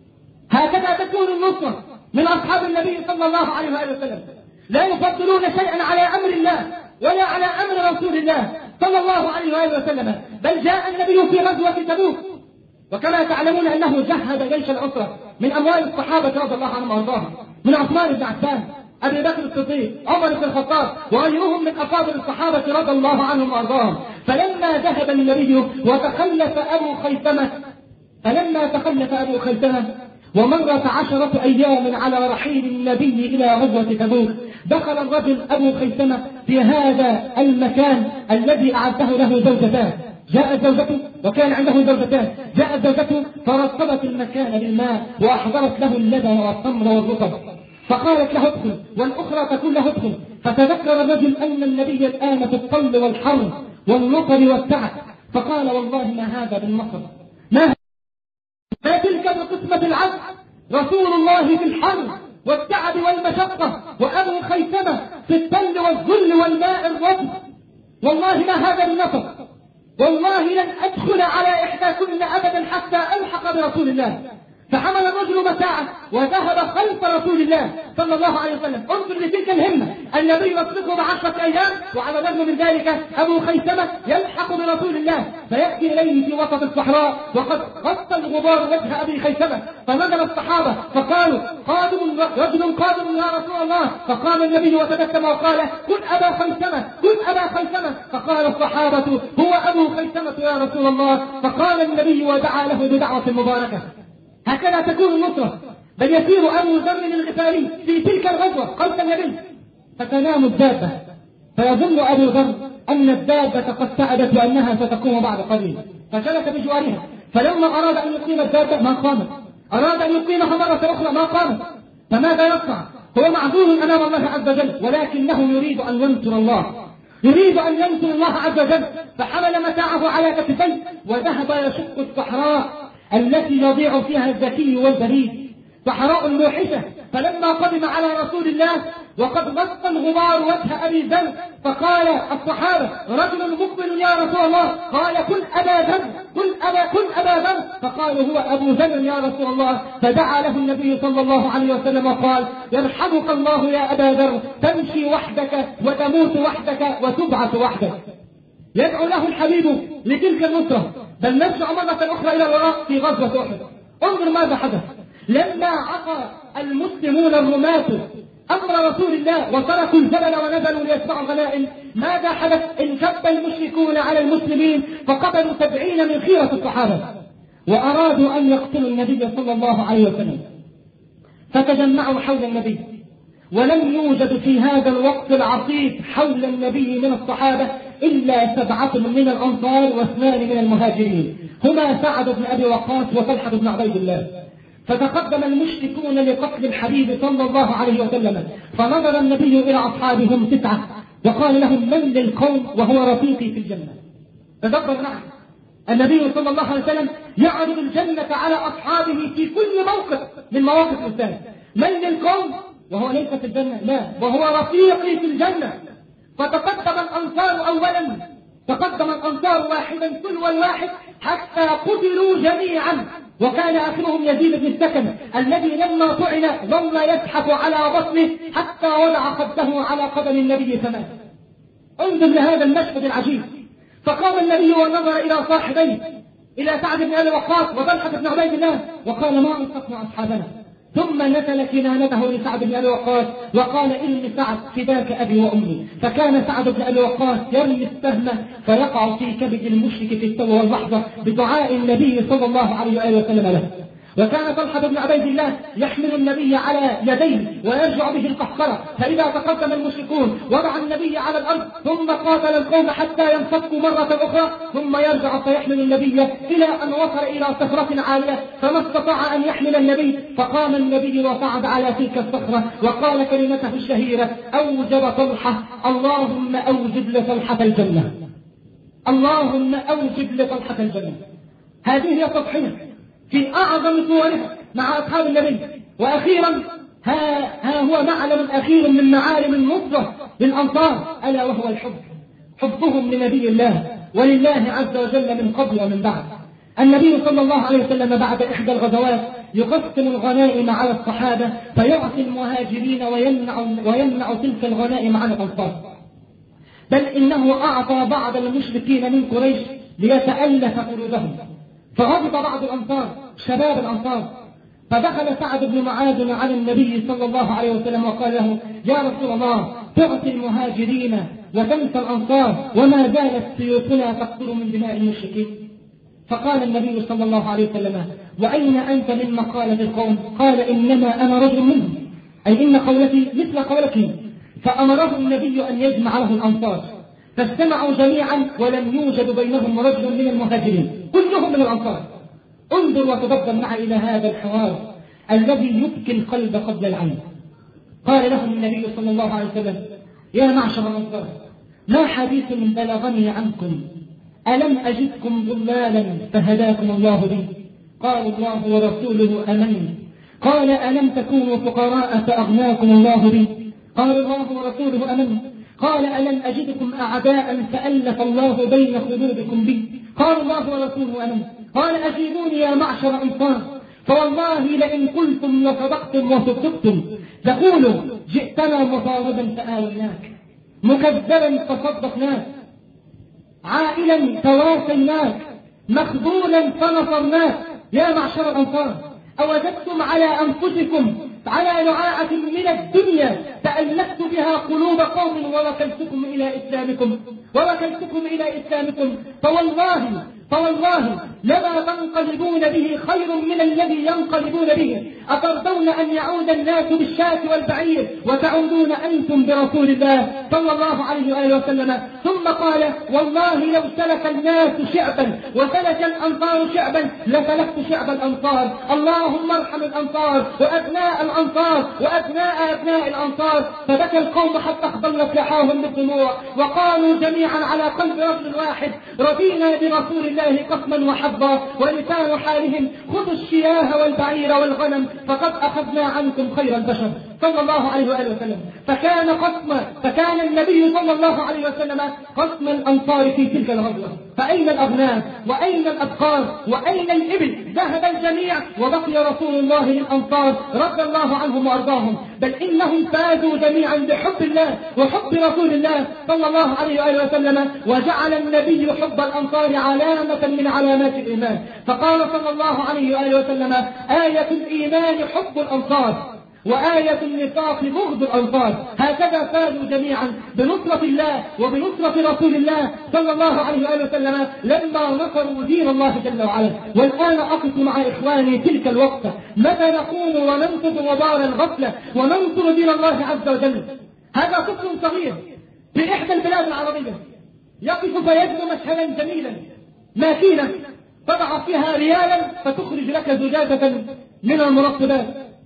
هكذا تكون النصرة من أصحاب النبي صلى الله عليه وسلم، لا يفضلون شيئا على أمر الله ولا على أمر رسول الله صلى الله عليه وسلم، بل جاء النبي في غزوة تبوك، وكما تعلمون أنه جهز جيش العسرة من أموال الصحابة رضي الله عنهم وأرضاهم، من عثمان بن عفان، أبي بكر الصديق، عمر بن الخطاب، وغيرهم من أفاضل الصحابة رضي الله عنهم وأرضاهم. فلما ذهب النبي وتخلف أبو خيثمة فلما تخلف أبو خيثمة ومرت عشرة أيام على رحيل النبي إلى غزوة تبوك، دخل الرجل أبو خيثمة في هذا المكان الذي أعده له زوجتان. جاءت زوجته وكان عنده زوجتان، جاءت زوجته فرطبت المكان بالماء وأحضرت له اللبن والتمر والرطب، فقالت له ادخل، والأخرى تقول له ادخل. فتذكر الرجل أن النبي الآن في الطل والحر والنقر والتعب، فقال والله ما هذا بالنصر، ما ما تلك بقسمة العبد، رسول الله في الحر والتعب والمشقة، وأبو خيثمة في التل والذل والماء الرطب، والله ما هذا بالنصر، والله لن أدخل على إحداكن أبدا حتى ألحق برسول الله. فحمل الرجل متاعه وذهب خلف رسول الله صلى الله عليه وسلم. انظر لتلك الهمة، النبي يسبقه بعشرة أيام، وعلى الرغم من ذلك أبو خيثمة يلحق برسول الله، فيأتي إليه في وسط الصحراء وقد غطى الغبار وجه أبي خيثمة، فنزل الصحابة فقالوا قادم رجل قادم يا رسول الله، فقام النبي وتبسم وقال كن أبا خيثمة، كن أبا خيثمة، فقال الصحابة هو أبو خيثمة يا رسول الله، فقال النبي ودعا له بدعوة مباركة. هكذا تكون النصرة. بل يسير أبو ذر الغفاري في تلك الغزوة خلف النبي، فتنام الدابة، فيظن أبو ذر أن الدابة قد سعدت وأنها ستقوم بعد قليل، فشلت بجوارها، فلما أراد أن يقيم الدابة ما قامت، أراد أن يقيمها مرة أخرى ما قامت، فماذا يصنع؟ هو معذور أمام الله عز وجل، ولكنه يريد أن ينصر الله، يريد أن ينصر الله عز وجل، فحمل متاعه على كتفيه وذهب يشق الصحراء التي يضيع فيها الذكي والبليد، صحراء موحشة. فلما قدم على رسول الله وقد غطى الغبار وجه أبي ذر، فقال الصحابة رجل مقبل يا رسول الله، قال كن أبا ذر، كن أبا, كن أبا ذر، فقال هو أبو ذر يا رسول الله. فدعا له النبي صلى الله عليه وسلم وقال يرحمك الله يا أبا ذر، تمشي وحدك وتموت وحدك وتبعث وحدك. يدعو له الحبيب لتلك النصرة. بل نرجع مرة أخرى إلى الوراء في غزوة أحد. انظر ماذا حدث لما عصى المسلمون الرماة أمر رسول الله وتركوا الجبل ونزلوا ليتبعوا الغنائم. ماذا حدث؟ انكب المشركون على المسلمين فقتلوا سبعين من خيرة الصحابة، وأرادوا أن يقتلوا النبي صلى الله عليه وسلم، فتجمعوا حول النبي، ولم يوجد في هذا الوقت العصيب حول النبي من الصحابة إلا سبعة من الأنصار واثنان من المهاجرين، هما سعد بن أبي وقاص وطلحة بن عبيد الله. فتقدم المشركون لقتل الحبيب صلى الله عليه وسلم، فنظر النبي إلى أصحابهم تسعة وقال لهم: من للقوم وهو رفيقي في الجنة. تدبر معي، النبي صلى الله عليه وسلم يعرض الجنة على أصحابه في كل موقف من مواقف الإنسان. من للقوم وهو ليس في الجنة، لا، وهو رفيقي في الجنة. فتقدم الأنصار أولا، تقدم الأنصار واحدا تلو الواحد حتى قتلوا جميعا، وكان آخرهم يزيد بن السكن الذي لما طعن ظل يزحف على بطنه حتى وضع خده على قدم النبي فمات. انظر لهذا المشهد العجيب. فقام النبي ونظر إلى صاحبيه، إلى سعد بن أبي وقاص وطلحة بن عبيد الله، وقال: ما أنصفنا أصحابنا. ثم نزل كنانته لسعد بن أبي وقاص وقال: إن سعد فداك أبي وأمي. فكان سعد بن أبي وقاص يرمي السهم فيقع في كبد المشرك في التو واللحظة بدعاء النبي صلى الله عليه وآله وسلم له. وكان طلحة بن عبيد الله يحمل النبي على يديه ويرجع به القحقرة، فإذا تقدم المشركون وضع النبي على الأرض ثم قاتل القوم حتى ينفكوا مرة أخرى، ثم يرجع فيحمل النبي إلى أن وصل إلى صخرة عالية فما استطاع أن يحمل النبي، فقام النبي وصعد على تلك الصخرة وقال كلمته الشهيرة: أوجب طلحة، اللهم أوجب لطلحة الجنة، اللهم أوجب لطلحة الجنة. هذه هي التضحية في أعظم صورها مع أصحاب النبي. وأخيرا ها, ها هو معلم أخير من معالم النصرة للأنصار، ألا وهو الحب، حبهم لنبي الله ولله عز وجل من قبل ومن بعد. النبي صلى الله عليه وسلم بعد إحدى الغزوات يقسم الغنائم على الصحابة فيعطي المهاجرين ويمنع, ويمنع تلك الغنائم عن الأنصار، بل إنه أعطى بعض المشركين من قريش ليتألف قلوبهم. فغضب بعض الأنصار شباب الأنصار، فدخل سعد بن معاذ على النبي صلى الله عليه وسلم وقال له: يا رسول الله، تعطي المهاجرين وتنسى الأنصار وما زالت سيوفنا تقطر من دماء المشركين. فقال النبي صلى الله عليه وسلم: وأين أنت من مقالة القوم؟ قال: إنما أنا رجل منهم، أي إن قولتي مثل قولتهم. فأمره النبي أن يجمع له الأنصار، فاجتمعوا جميعا ولم يوجد بينهم رجل من المهاجرين، كلهم من الأنصار. انظر وتدبر معي إلى هذا الحوار الذي يبكي القلب قبل العين. قال لهم النبي صلى الله عليه وسلم: يا معشر الأنصار، ما حديث بلغني عنكم، ألم أجدكم ضلالا فهداكم الله بي؟ قال: الله ورسوله أمن. قال: ألم تكونوا فقراء فأغناكم الله بي؟ قال: الله ورسوله أمن. قال: ألم أجدكم أعداء فألف الله بين قلوبكم بي؟ قال: الله ورسوله أمن. قال: أجيبوني يا معشر أنصار، فوالله لئن قلتم لصدقتم وصدقتم، تقولوا جئتنا مطاردا فآويناك، مكذبا فصدقناك، عائلا فواسيناك، مخذولا فنصرناك. يا معشر الأنصار، أوجدتم على أنفسكم على نعاعة من الدنيا تألفت بها قلوب قوم ووكلتكم إلى إسلامكم ووكلتكم إلى إسلامكم فوالله فوالله لما تنقلبون به خير من الذي ينقلبون به. أترضون أن يعود الناس بالشاة والبعير وتعودون أنتم برسول الله صلى الله عليه وآله وسلم؟ ثم قال: والله لو سلك الناس شعبا وسلك الأنصار شعبا لسلكت شعب الأنصار. اللهم ارحم الأنصار وأبناء الأنصار وأبناء أبناء الأنصار. فبكى القوم حتى اخضلت لحاهم بالدموع وقالوا جميعا على قلب رجل واحد: رضينا برسول الله قسما وحظا. ولسان حالهم: خذوا الشياه والبعير والغنم فقد أخذنا عنكم خير البشر صلى الله عليه وآله وسلم. فكان قسم فكان النبي صلى الله عليه وسلم قسم الأنصار في تلك الغزوة. فأين الأغنام وأين الأبقار وأين الإبل؟ ذهب الجميع وبقي رسول الله للأنصار رضي الله عنهم وأرضاهم، بل إنهم فازوا جميعا بحب الله وحب رسول الله صلى الله عليه وآله وسلم. وجعل النبي حب الأنصار علامة من علامات الإيمان، فقال صلى الله عليه وآله وسلم: آية الإيمان حب الأنصار وآية النفاق بغض الأنصار. هكذا فازوا جميعا بنصرة الله وبنصرة رسول الله صلى الله عليه وآله وسلم لما نصروا دين الله جل وعلا. والآن أقف مع إخواني تلك الوقفة، متى نقوم وننقذ وبار الغفلة وننصر دين الله عز وجل. هذا طفل صغير في إحدى البلاد العربية يقف فيجد مشهدا جميلا، ماكينة تضع فيها ريالا فتخرج لك زجاجة من المرطبات.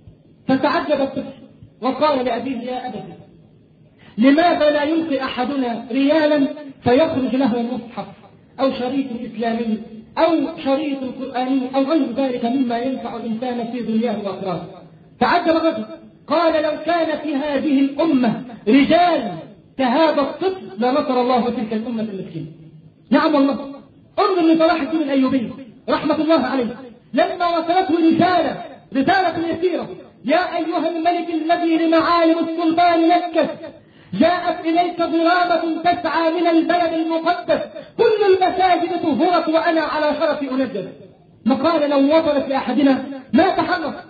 فتعجب الطفل وقال لأبيه: يا أبت، لماذا لا يلقي أحدنا ريالا فيخرج له مصحف أو شريط إسلامي أو شريط قرآني أو غير ذلك مما ينفع الإنسان في دنياه وآخرته؟ تعجب الرجل قال: لو كان في هذه الأمة رجال كهذا الطفل لنصر الله تلك الأمة المسكينة. نعم والله. انظر لصلاح الدين الأيوبي رحمة الله عليه لما وصلته رسالة رسالة يسيرة: يا أيها الملك الذي لمعالم السلطان نكس، جاءت إليك ضرابة تسعى من البلد المقدس، كل المساجد طهرت وأنا على شرف أنجد. مقال لو وصلت لأحدنا ما تحرك،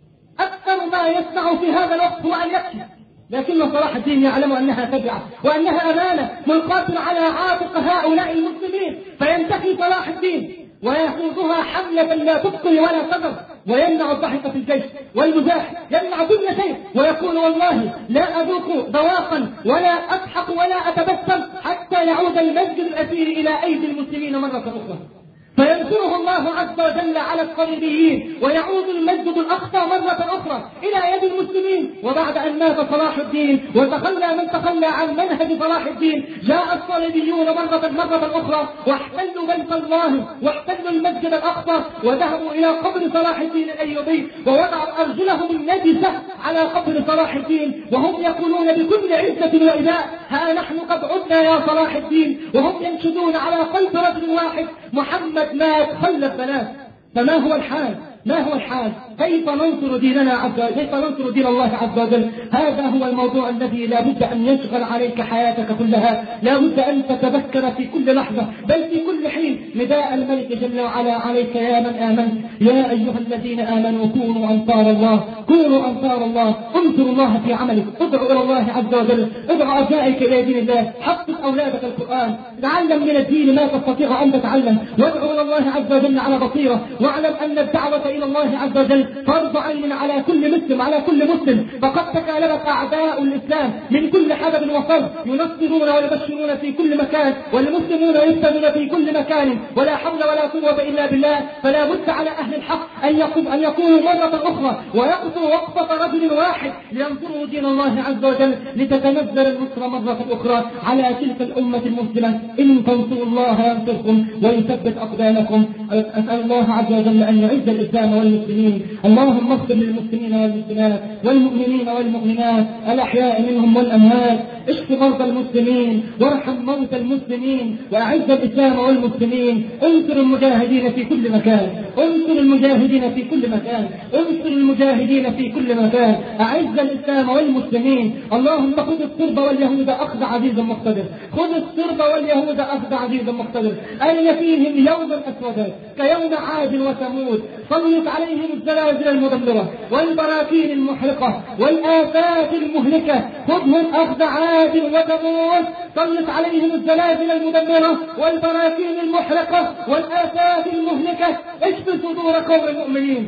أكثر ما يسمع في هذا الوقت هو أن يبكي، لكن صلاح الدين يعلم أنها تبعة وأنها أمانة ملقاة على عاتق هؤلاء المسلمين، فينتهي صلاح الدين ويخوضها حملة لا تبقي ولا تذر، ويمنع الضحك في الجيش والمزاح، يمنع كل شيء، ويقول: والله لا أذوق ذواقا ولا أضحك ولا أتبسم حتى يعود المسجد الأثير إلى أيدي المسلمين مرة أخرى. فينصره الله عز وجل على الصليبيين، ويعود المسجد الأقصى مرة أخرى إلى يد المسلمين. وبعد أن مات صلاح الدين وتخلى من تخلى عن منهج صلاح الدين، جاء الصليبيون مرة مرة أخرى واحتلوا بيت الله واحتلوا المسجد الأقصى، وذهبوا إلى قبر صلاح الدين الأيوبي ووضعوا أرجلهم النجسة على قبر صلاح الدين، وهم يقولون بكل عزة وإباء: ها نحن قد عدنا يا صلاح الدين، وهم ينشدون على قلب رجل واحد: محمد مات خلف بنات. فما هو الحال؟ ما هو الحال؟ كيف ننصر ديننا عز وجل؟ كيف ننصر دين الله عز وجل؟ هذا هو الموضوع الذي لا بد أن يشغل عليك حياتك كلها، لا بد أن تتذكر في كل لحظة بل في كل حين نداء الملك جل وعلا عليك: يا من آمنت، يا أيها الذين آمنوا كونوا أنصار الله، كونوا أنصار الله، انصروا الله في عملك، ادعوا إلى الله عز وجل، ادعوا أبنائك إلى دين الله، حفظ أولادك القرآن، تعلم من الدين ما تستطيع أن تتعلم، وادعوا إلى الله عز وجل على بصيرة، واعلم أن الدعوة إلى الله عز وجل فرض عين على كل مسلم، على كل مسلم، فقد تكالبت أعداء الإسلام من كل حدب وصوب ينصرون ويبشرون في كل مكان، والمسلمون يفتنون في كل مكان، ولا حول ولا قوة إلا بالله. فلا بد على أهل الحق أن يقوم أن يقوموا مرة أخرى ويقضوا وقفة رجل واحد لينصروا دين الله عز وجل، لتتنزل النصر مرة أخرى على تلك الأمة المسلمة. إن تنصروا الله ينصركم ويثبت أقدامكم. أسأل الله عز وجل أن يعز الإسلام والمسلمين. اللهم اغفر للمسلمين والمسلمات والمؤمنين والمؤمنات الأحياء منهم والأموات، اشف مرضى المسلمين وارحم موتى المسلمين، وأعز الإسلام والمسلمين. انصر المجاهدين في كل مكان، انصر المجاهدين في كل مكان، انصر المجاهدين في كل مكان. أعز الإسلام والمسلمين. اللهم خذ الصرب واليهود أخذ عزيز مقتدر، خذ الصرب واليهود أخذ عزيز مقتدر. أين فيهم يوما أسودا كيوم عاد وثمود، سلط عليهم الزلازل المدمرة والبراكين المحرقة والآفات المهلكة. خذهم أخذ عاد وثمود، سلط عليهم الزلازل المدمرة والبراكين المحرقة والآفات المهلكة. اشف صدور قوم المؤمنين،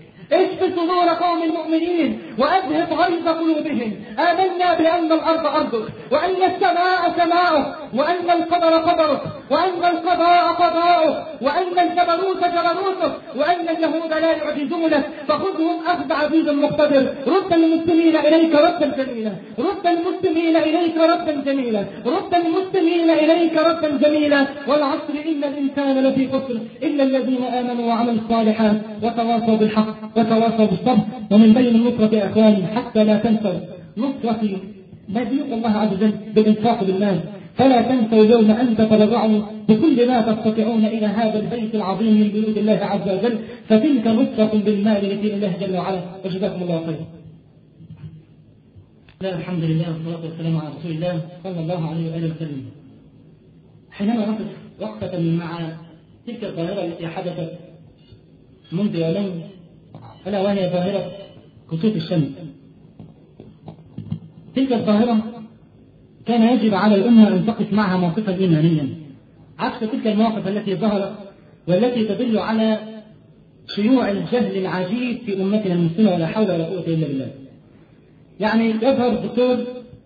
اشف صدور قوم المؤمنين وأذهب غيظ قلوبهم. آمنا بأن الأرض أرضك، وأن السماء سماؤك، وأن القدر قدرك، وأن القضاء قضاؤك، وأن الجبروت جبروتك، وأن اليهود لا يعجزونك. فخذهم أخذ عزيز مقتدر. رد المسلمين إليك ردا جميلا، رد المسلمين إليك ردا جميلا، رد المسلمين إليك ردا جميلا. والعصر إن الإنسان لفي خسر إلا الذين آمنوا وعملوا الصالحات وتواصوا بالحق وتواصوا بالصبر. ومن بين النصرة يا أخواني حتى لا تنسوا نصرة مدينة الله عز وجل بالإنفاق بالمال، فلا تنسوا اليوم أن تتبرعوا بكل ما تستطيعون إلى هذا البيت العظيم من بيوت الله عز وجل، فتلك نصرة بالمال لدين الله جل وعلا. وجزاكم الله خيرا. لا الحمد لله والصلاة والسلام على رسول الله صلى الله عليه وآله وسلم. حينما نقف وقفة مع تلك الظاهرة التي حدثت منذ يومين، ألا وهي ظاهرة كسوف الشمس. تلك الظاهرة كان يجب على الأمة أن تقف معها موقفا إيمانيا، عكس تلك المواقف التي ظهرت والتي تدل على شيوع الجهل العجيب في أمتنا المسلمة، ولا حول ولا قوة إلا بالله. يعني يظهر الدكتور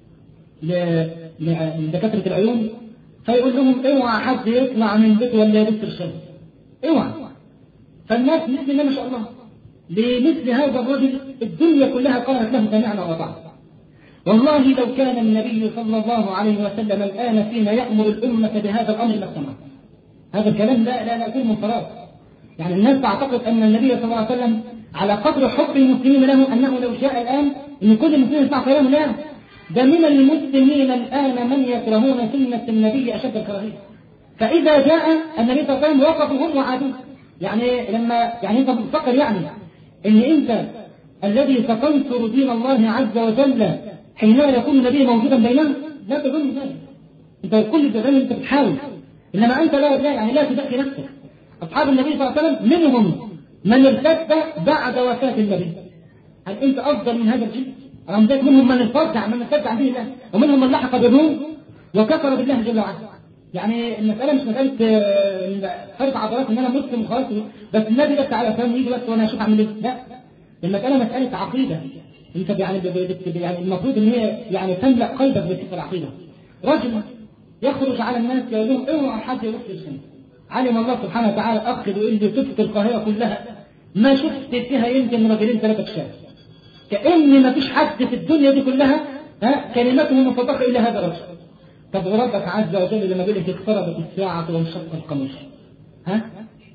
لدكاترة العيون فيقول لهم اوعى حد يطلع من بيته ولا يبص الشمس، اوعى. فالناس بسم الله ما شاء الله لمثل هذا الرجل الدنيا كلها قالت له سمعنا وأطعنا. والله لو كان النبي صلى الله عليه وسلم الآن فينا يأمر الأمة بهذا الأمر لاستمعت. هذا الكلام لا لا لا يكون من فراغ. يعني الناس تعتقد أن النبي صلى الله عليه وسلم على قدر حب المسلمين له أنه لو شاء الآن أن كل المسلمين يسمع كلامه. لا، ده من المسلمين الآن من يكرهون سنة النبي أشد الكراهية. فإذا جاء النبي صلى الله عليه وسلم وقفوا هم وعادوه. يعني لما يعني أنت بتفكر يعني أن أنت الذي ستنصر دين الله عز وجل حينما يكون النبي موجودا بينهم، لا تظن ذلك. أنت كل ذلك أنت بتحاول، إنما أنت لا يعني لا تزكي نفسك. أصحاب النبي صلى الله عليه وسلم منهم من ارتد بعد وفاة النبي. هل أنت أفضل من هذا الجيل؟ رمضان منهم من ارتد من ارتد عن دين الله، ومنهم من لحق بالروم وكفر بالله جل وعلا. يعني المسألة مش مسألة فرق عضلات إن أنا مسلم وخلاص بس النبي بس على فهم يجي بس وأنا أشوف أعمل إيه. لا، المسألة مسألة عقيدة. أنت يعني يعني المفروض إن هي يعني تملأ قلبك بتلك العقيدة. رجل يخرج على الناس يقول لهم اوعوا حد يروح للجنة. علم الله سبحانه وتعالى أخذ وإن شفت القاهرة كلها ما شفت فيها يمكن رجلين ثلاثة شاب. كأن ما فيش حد في الدنيا دي كلها ها كلمته مصدقة إلا هذا الرجل. طب وربك عز وجل لما بيقول لك اقتربت الساعة وانشق القمر، ها؟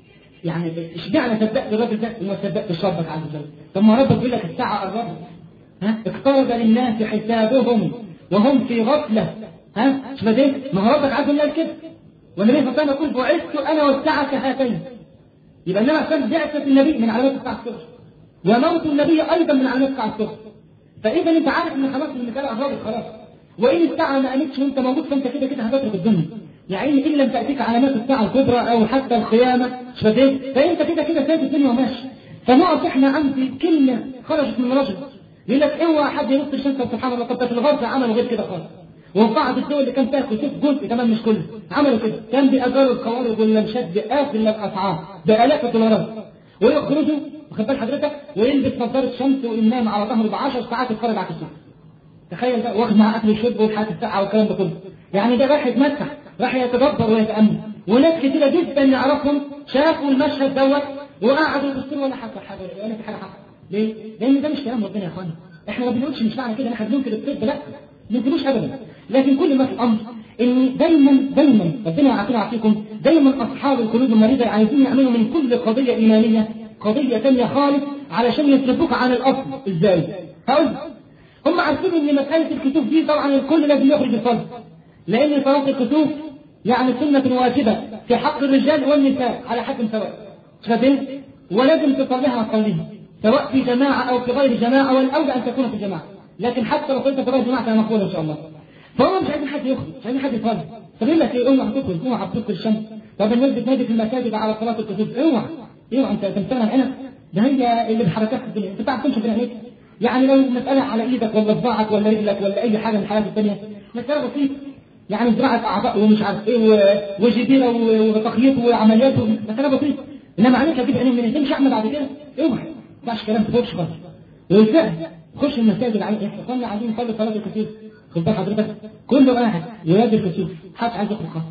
يعني اشمعنى صدقت الراجل ده وما صدقتش ربك عز وجل؟ طب ما ربك بيقول لك الساعة قربت، ها؟ اقترب للناس حسابهم وهم في غفلة، ها؟ مش بدين؟ ما هو ربك عز وجل كده. والنبي صلى الله عليه وسلم يقول بعثت أنا والساعة كهاتين. يبقى إنما عشان بعثة النبي من علامات الساعة الصغرى، وموت النبي أيضا من علامات الساعة الصغرى. فإذا أنت عارف إن خلاص المسألة قربت خلاص. وإن الساعة ما قامتش وأنت موجود فأنت كده كده هتترك الدنيا. يعني إن لم تأتيك علامات الساعة الكبرى أو حتى القيامة مش فاهم، فأنت كده كده سايب الدنيا وماشي. فنقف إحنا عندي كلمة خرجت من رجل يقول لك اوعى حد ينط الشمس سبحان الله. طب في الغرب عملوا غير كده خالص. وفي بعض الدول اللي كان فيها كتب جزء كمان مش كله عملوا كده، كان بيأجروا القوارب واللمشات بآخر الأسعار بآلاف الدولارات ويخرجوا واخد بال حضرتك ويلبس نظارة شمس وينام على ظهره ب عشر ساعات يتفرج على الشمس. تخيل بقى واخد معاه اكل وشرب وحاجه الساعه والكلام ده كله. يعني ده راح يتمتع، راح يتدبر ويتامل. وناس كتيره جدا نعرفهم شافوا المشهد دوت وقعدوا يبصوا ولا حاجه حاجه ولا في حاجه حاجه. ليه؟ لان ده مش كلام ربنا يا اخوانا. احنا ما بنقولش مش معنى كده ان احنا بننكر الطب، لا ما بنقولوش ابدا. لكن كل ما في الامر ان دايما دايما ربنا يعافينا ويعافيكم، دايما اصحاب القلوب المريضه عايزين يعملوا من كل قضيه ايمانيه قضيه ثانيه خالص علشان يصرفوك عن الاصل. ازاي؟ هقول هم عارفين ان مسألة الكسوف دي طبعا الكل لازم يخرج يصلي، لان صلاة الكسوف يعني سنة واجبة في حق الرجال والنساء على حد سواء. فاهم؟ ولازم تصليها وتصليها سواء في جماعة او في غير جماعة، والاولى ان تكون في جماعة. لكن حتى لو صليت في غير جماعة فهي مقبولة ان شاء الله. فهم مش عايزين حد يخرج، مش عايزين حد يصلي. طب يقول لك ايه؟ اوعى تخرج، اوعى تدخل الشمس. طب الناس بتنادي في المساجد على صلاة الكسوف، اوعى اوعى انت تمثلها هنا. ده هي اللي بحركات الدنيا، انت بتعرف تمشي بعينيك. يعني لو مسألة على ايدك ولا صباعك ولا رجلك ولا اي حاجة من الحاجات الثانية مسألة بسيطة. يعني زراعة اعضاء ومش عارف ايه وجديرة وتخييط وعمليات مسألة بسيطة. انما عليك اجيب عينين من تمشي اعمل بعد كده اوعى ما ينفعش كلام تفوتش خالص. والفعل خش المساجد على ايه؟ اخوانا عايزين نصلي صلاة الكسوف. خد بال حضرتك كله قاعد ينادي الكسوف، حد عايز يخرج خالص.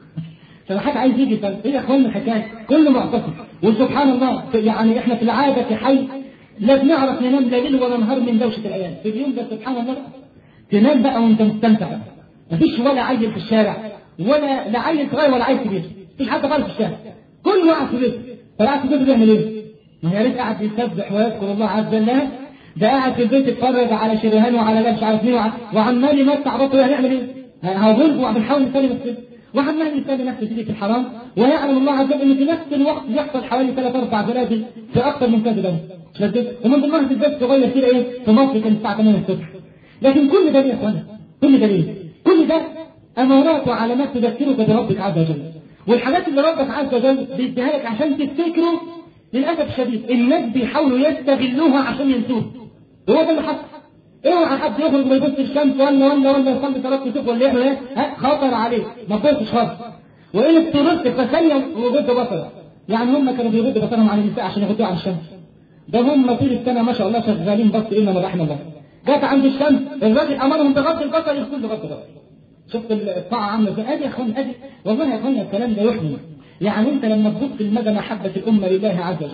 فما حد عايز يجي. طب ايه يا اخوانا الحكاية؟ كله معتصم. وسبحان الله يعني احنا في العادة في حي لا بنعرف ننام لا ليل ولا نهار من دوشة العيال. في اليوم ده سبحان الله تنام بقى وانت مستمتع. مفيش ولا عيل في الشارع ولا لا عيل صغير ولا عيل كبير، مفيش حد خالص في الشارع، كله قاعد في بيته. فقاعد في بيته بيعمل ايه؟ ما هي ريت قاعد يسبح ويذكر الله عز وجل. ده قاعد في البيت يتفرج على شريهان وعلى مش عارف مين وعمال يمتع بطه. هيعمل ايه؟ هقول وبنحاول نسلي نفسه وعمال يسلي نفسه تيجي في الحرام، ويعلم الله عز وجل ان في نفس الوقت يحصل حوالي ثلاث اربع زلازل في اكثر من كذا دوله. ومن ضمنها في البيت صغير كده ايه في مصر كان الساعه ثمانية الصبح. لكن كل ده يا اخوانا كل ده ليه؟ كل ده امارات وعلامات تذكرك بربك عز وجل. والحاجات اللي ربك عز وجل بيديها لك عشان تفتكره للاسف الشديد الناس بيحاولوا يستغلوها عشان ينسوها. هو ده اللي حصل. اوعى حد يخرج ما يبص الشمس ولا ولا ولا يصلي صلاه الكسوف ولا يعمل ايه؟ خطر عليه ما تبصش خالص. وان اضطررت فثانيه وغض بصرك. يعني هم كانوا بيغضوا بصرهم عن النساء عشان يغضوا عن الشمس. ده هم طول السنه ما شاء الله شغالين بس الا ما رحم الله. جت عند الشمس الراجل امرهم بغض البصر الكل غض بصر. شفت الطاعه عامله ازاي؟ ادي يا اخوان ادي والله يا اخوان الكلام ده يحمي. يعني انت لما تبص لمدى محبه الامه لله عز وجل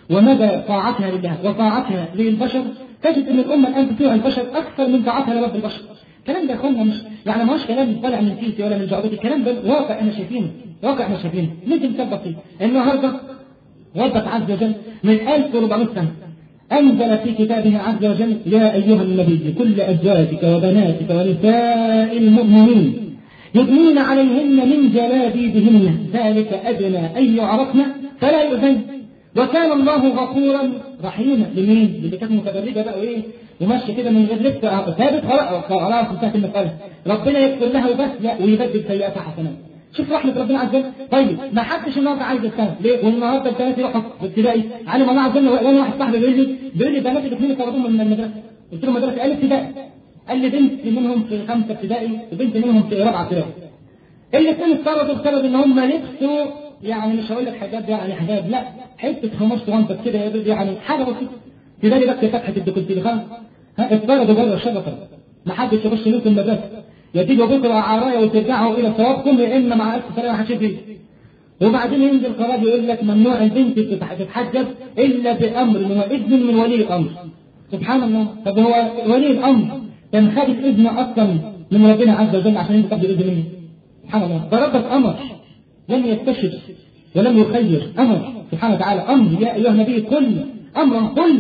ومدى طاعتها لله وطاعتها للبشر، تجد ان الامه الان بتوع البشر اكثر من طاعتها لرب البشر. الكلام ده يا اخوانا مش يعني ما هوش كلام طالع من كيسي ولا من جعبتي، الكلام ده واقع احنا شايفينه، واقع احنا شايفينه. نيجي نسبب فيه النهارده ربك عز وجل من ألف وأربعمائة سنه انزل في كتابه عز وجل: يا ايها النبي كل ازواجك وبناتك ونساء المؤمنين يدنين عليهن من جلابيبهن ذلك ادنى ان يعرفن فلا يؤذين وكان الله غفورا رحيما. لمين؟ اللي كانت متبرجه بقى وايه وماشيه كده من غير لبس ثابت، خلاص انتهت المساله، ربنا يغفر لها وبس، لا ويبدل سيئاتها حسنات. شوف رحمه ربنا عز وجل. طيب ما حدش النهارده عايز يستاهل ليه؟ والنهارده البنات يروحوا في ابتدائي علم الله عز وجل. وانا واحد صاحبي بيقول لي بيقول لي بنات الاثنين طردوهم من المدرسه. قلت له مدرسه قال ابتدائي، قال لي بنت منهم في خمسه ابتدائي وبنت منهم في رابعه ابتدائي. الاثنين اتطردوا بسبب ان هم لبسوا يعني مش هقول لك حاجات يعني حاجات لا حته خماس صغنطه كده يعني حاجه بسيطه تلاقي بس فتحه الدكتور خلاص اتطردوا بره الشبكه. ما حدش يخش لكم المدرسه يا تيجوا بكره عرايه وترجعوا الى صوابكم يا اما مع الف سلامه هتشوفي. وبعدين ينزل قرار يقول لك ممنوع البنت تتحجب الا بامر واذن من ولي الامر. سبحان الله. طب هو ولي الامر كان خد الاذن اصلا من ربنا عز وجل عشان انت تاخد الاذن منه؟ سبحان الله. ده ربك امر لم يستشر ولم يخير، امر سبحانه وتعالى امر يا ايها النبي كل امرا كل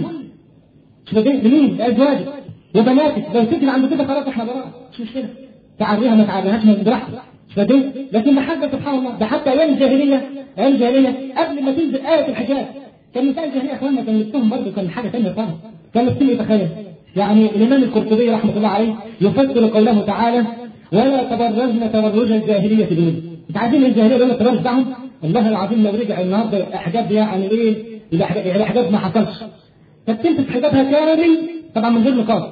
لمين؟ لازواجك وبناتك. لو سكن عند كده خلاص احنا براء مش مشكله، تعريها ما تعريهاش ما براحتك. لكن محبه سبحان الله. ده حتى ايام الجاهليه ايام الجاهليه قبل ما تنزل ايه الحجاب كان نساء الجاهليه اخواننا كان لبسهم برضه كان حاجه ثانيه خالص، كان لبسهم يتخيل. يعني الامام القرطبي رحمه الله عليه يفسر قوله تعالى: ولا تبرجن تبرج الجاهليه الاولى. انت عايزين الجاهليه دول التبرج بتاعهم؟ والله العظيم لو رجع النهارده احجاب يعني ايه؟ الاحجاب ما حصلش. فتلبس حجابها كامل طبعا من غير نقاب.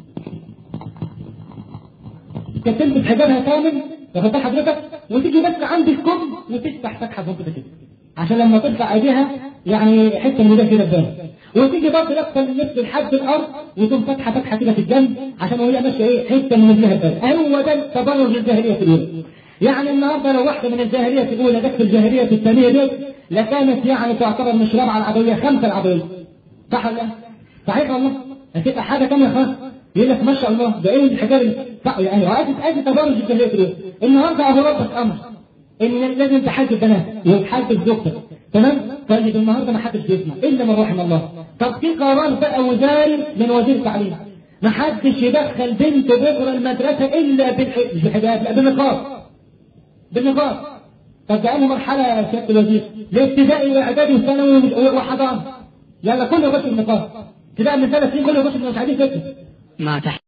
كانت تلبس حجابها كامل واخد حضرتك وتيجي بس عند الكم وتفتح فتحه فوق كده عشان لما ترفع ايديها يعني حته من ده كده تبان، وتيجي برضه لابسه اللبس لحد الارض وتقوم فاتحه فتحه كده في الجنب عشان وهي ماشيه ايه حته من رجلها تبان. هو ده تبرج الجاهليه الاولى. يعني النهارده لو واحده من الجاهليه الاولى جت في الجاهليه الثانيه دي لكانت يعني تعتبر مش رابعه العدويه خمسه العدويه. صح ولا لا؟ صحيح والله. هتبقى حاجه ثانيه خالص. يقول لك ما شاء الله ده ايه الحجاب يعني عايز ادي تبرج الجاهليه الاولى. النهارده اهو ربك امر ان لازم تحاسب البنات وتحاسب زوجتك تمام؟ طيب النهارده ما حدش بيسمع الا من رحم الله. طب في قرار بقى وزاري من وزير التعليم ما حدش يدخل بنت بكره المدرسه الا بالحجاب لا بالنقاب بالنقاب. طب ده انهي مرحله يا سياده الوزير؟ الابتدائي واعدادي وثانوي وحضانه يلا كله يخش بالنقاب. ابتداء من ثلاث سنين كله يخش مش عايزين فكره.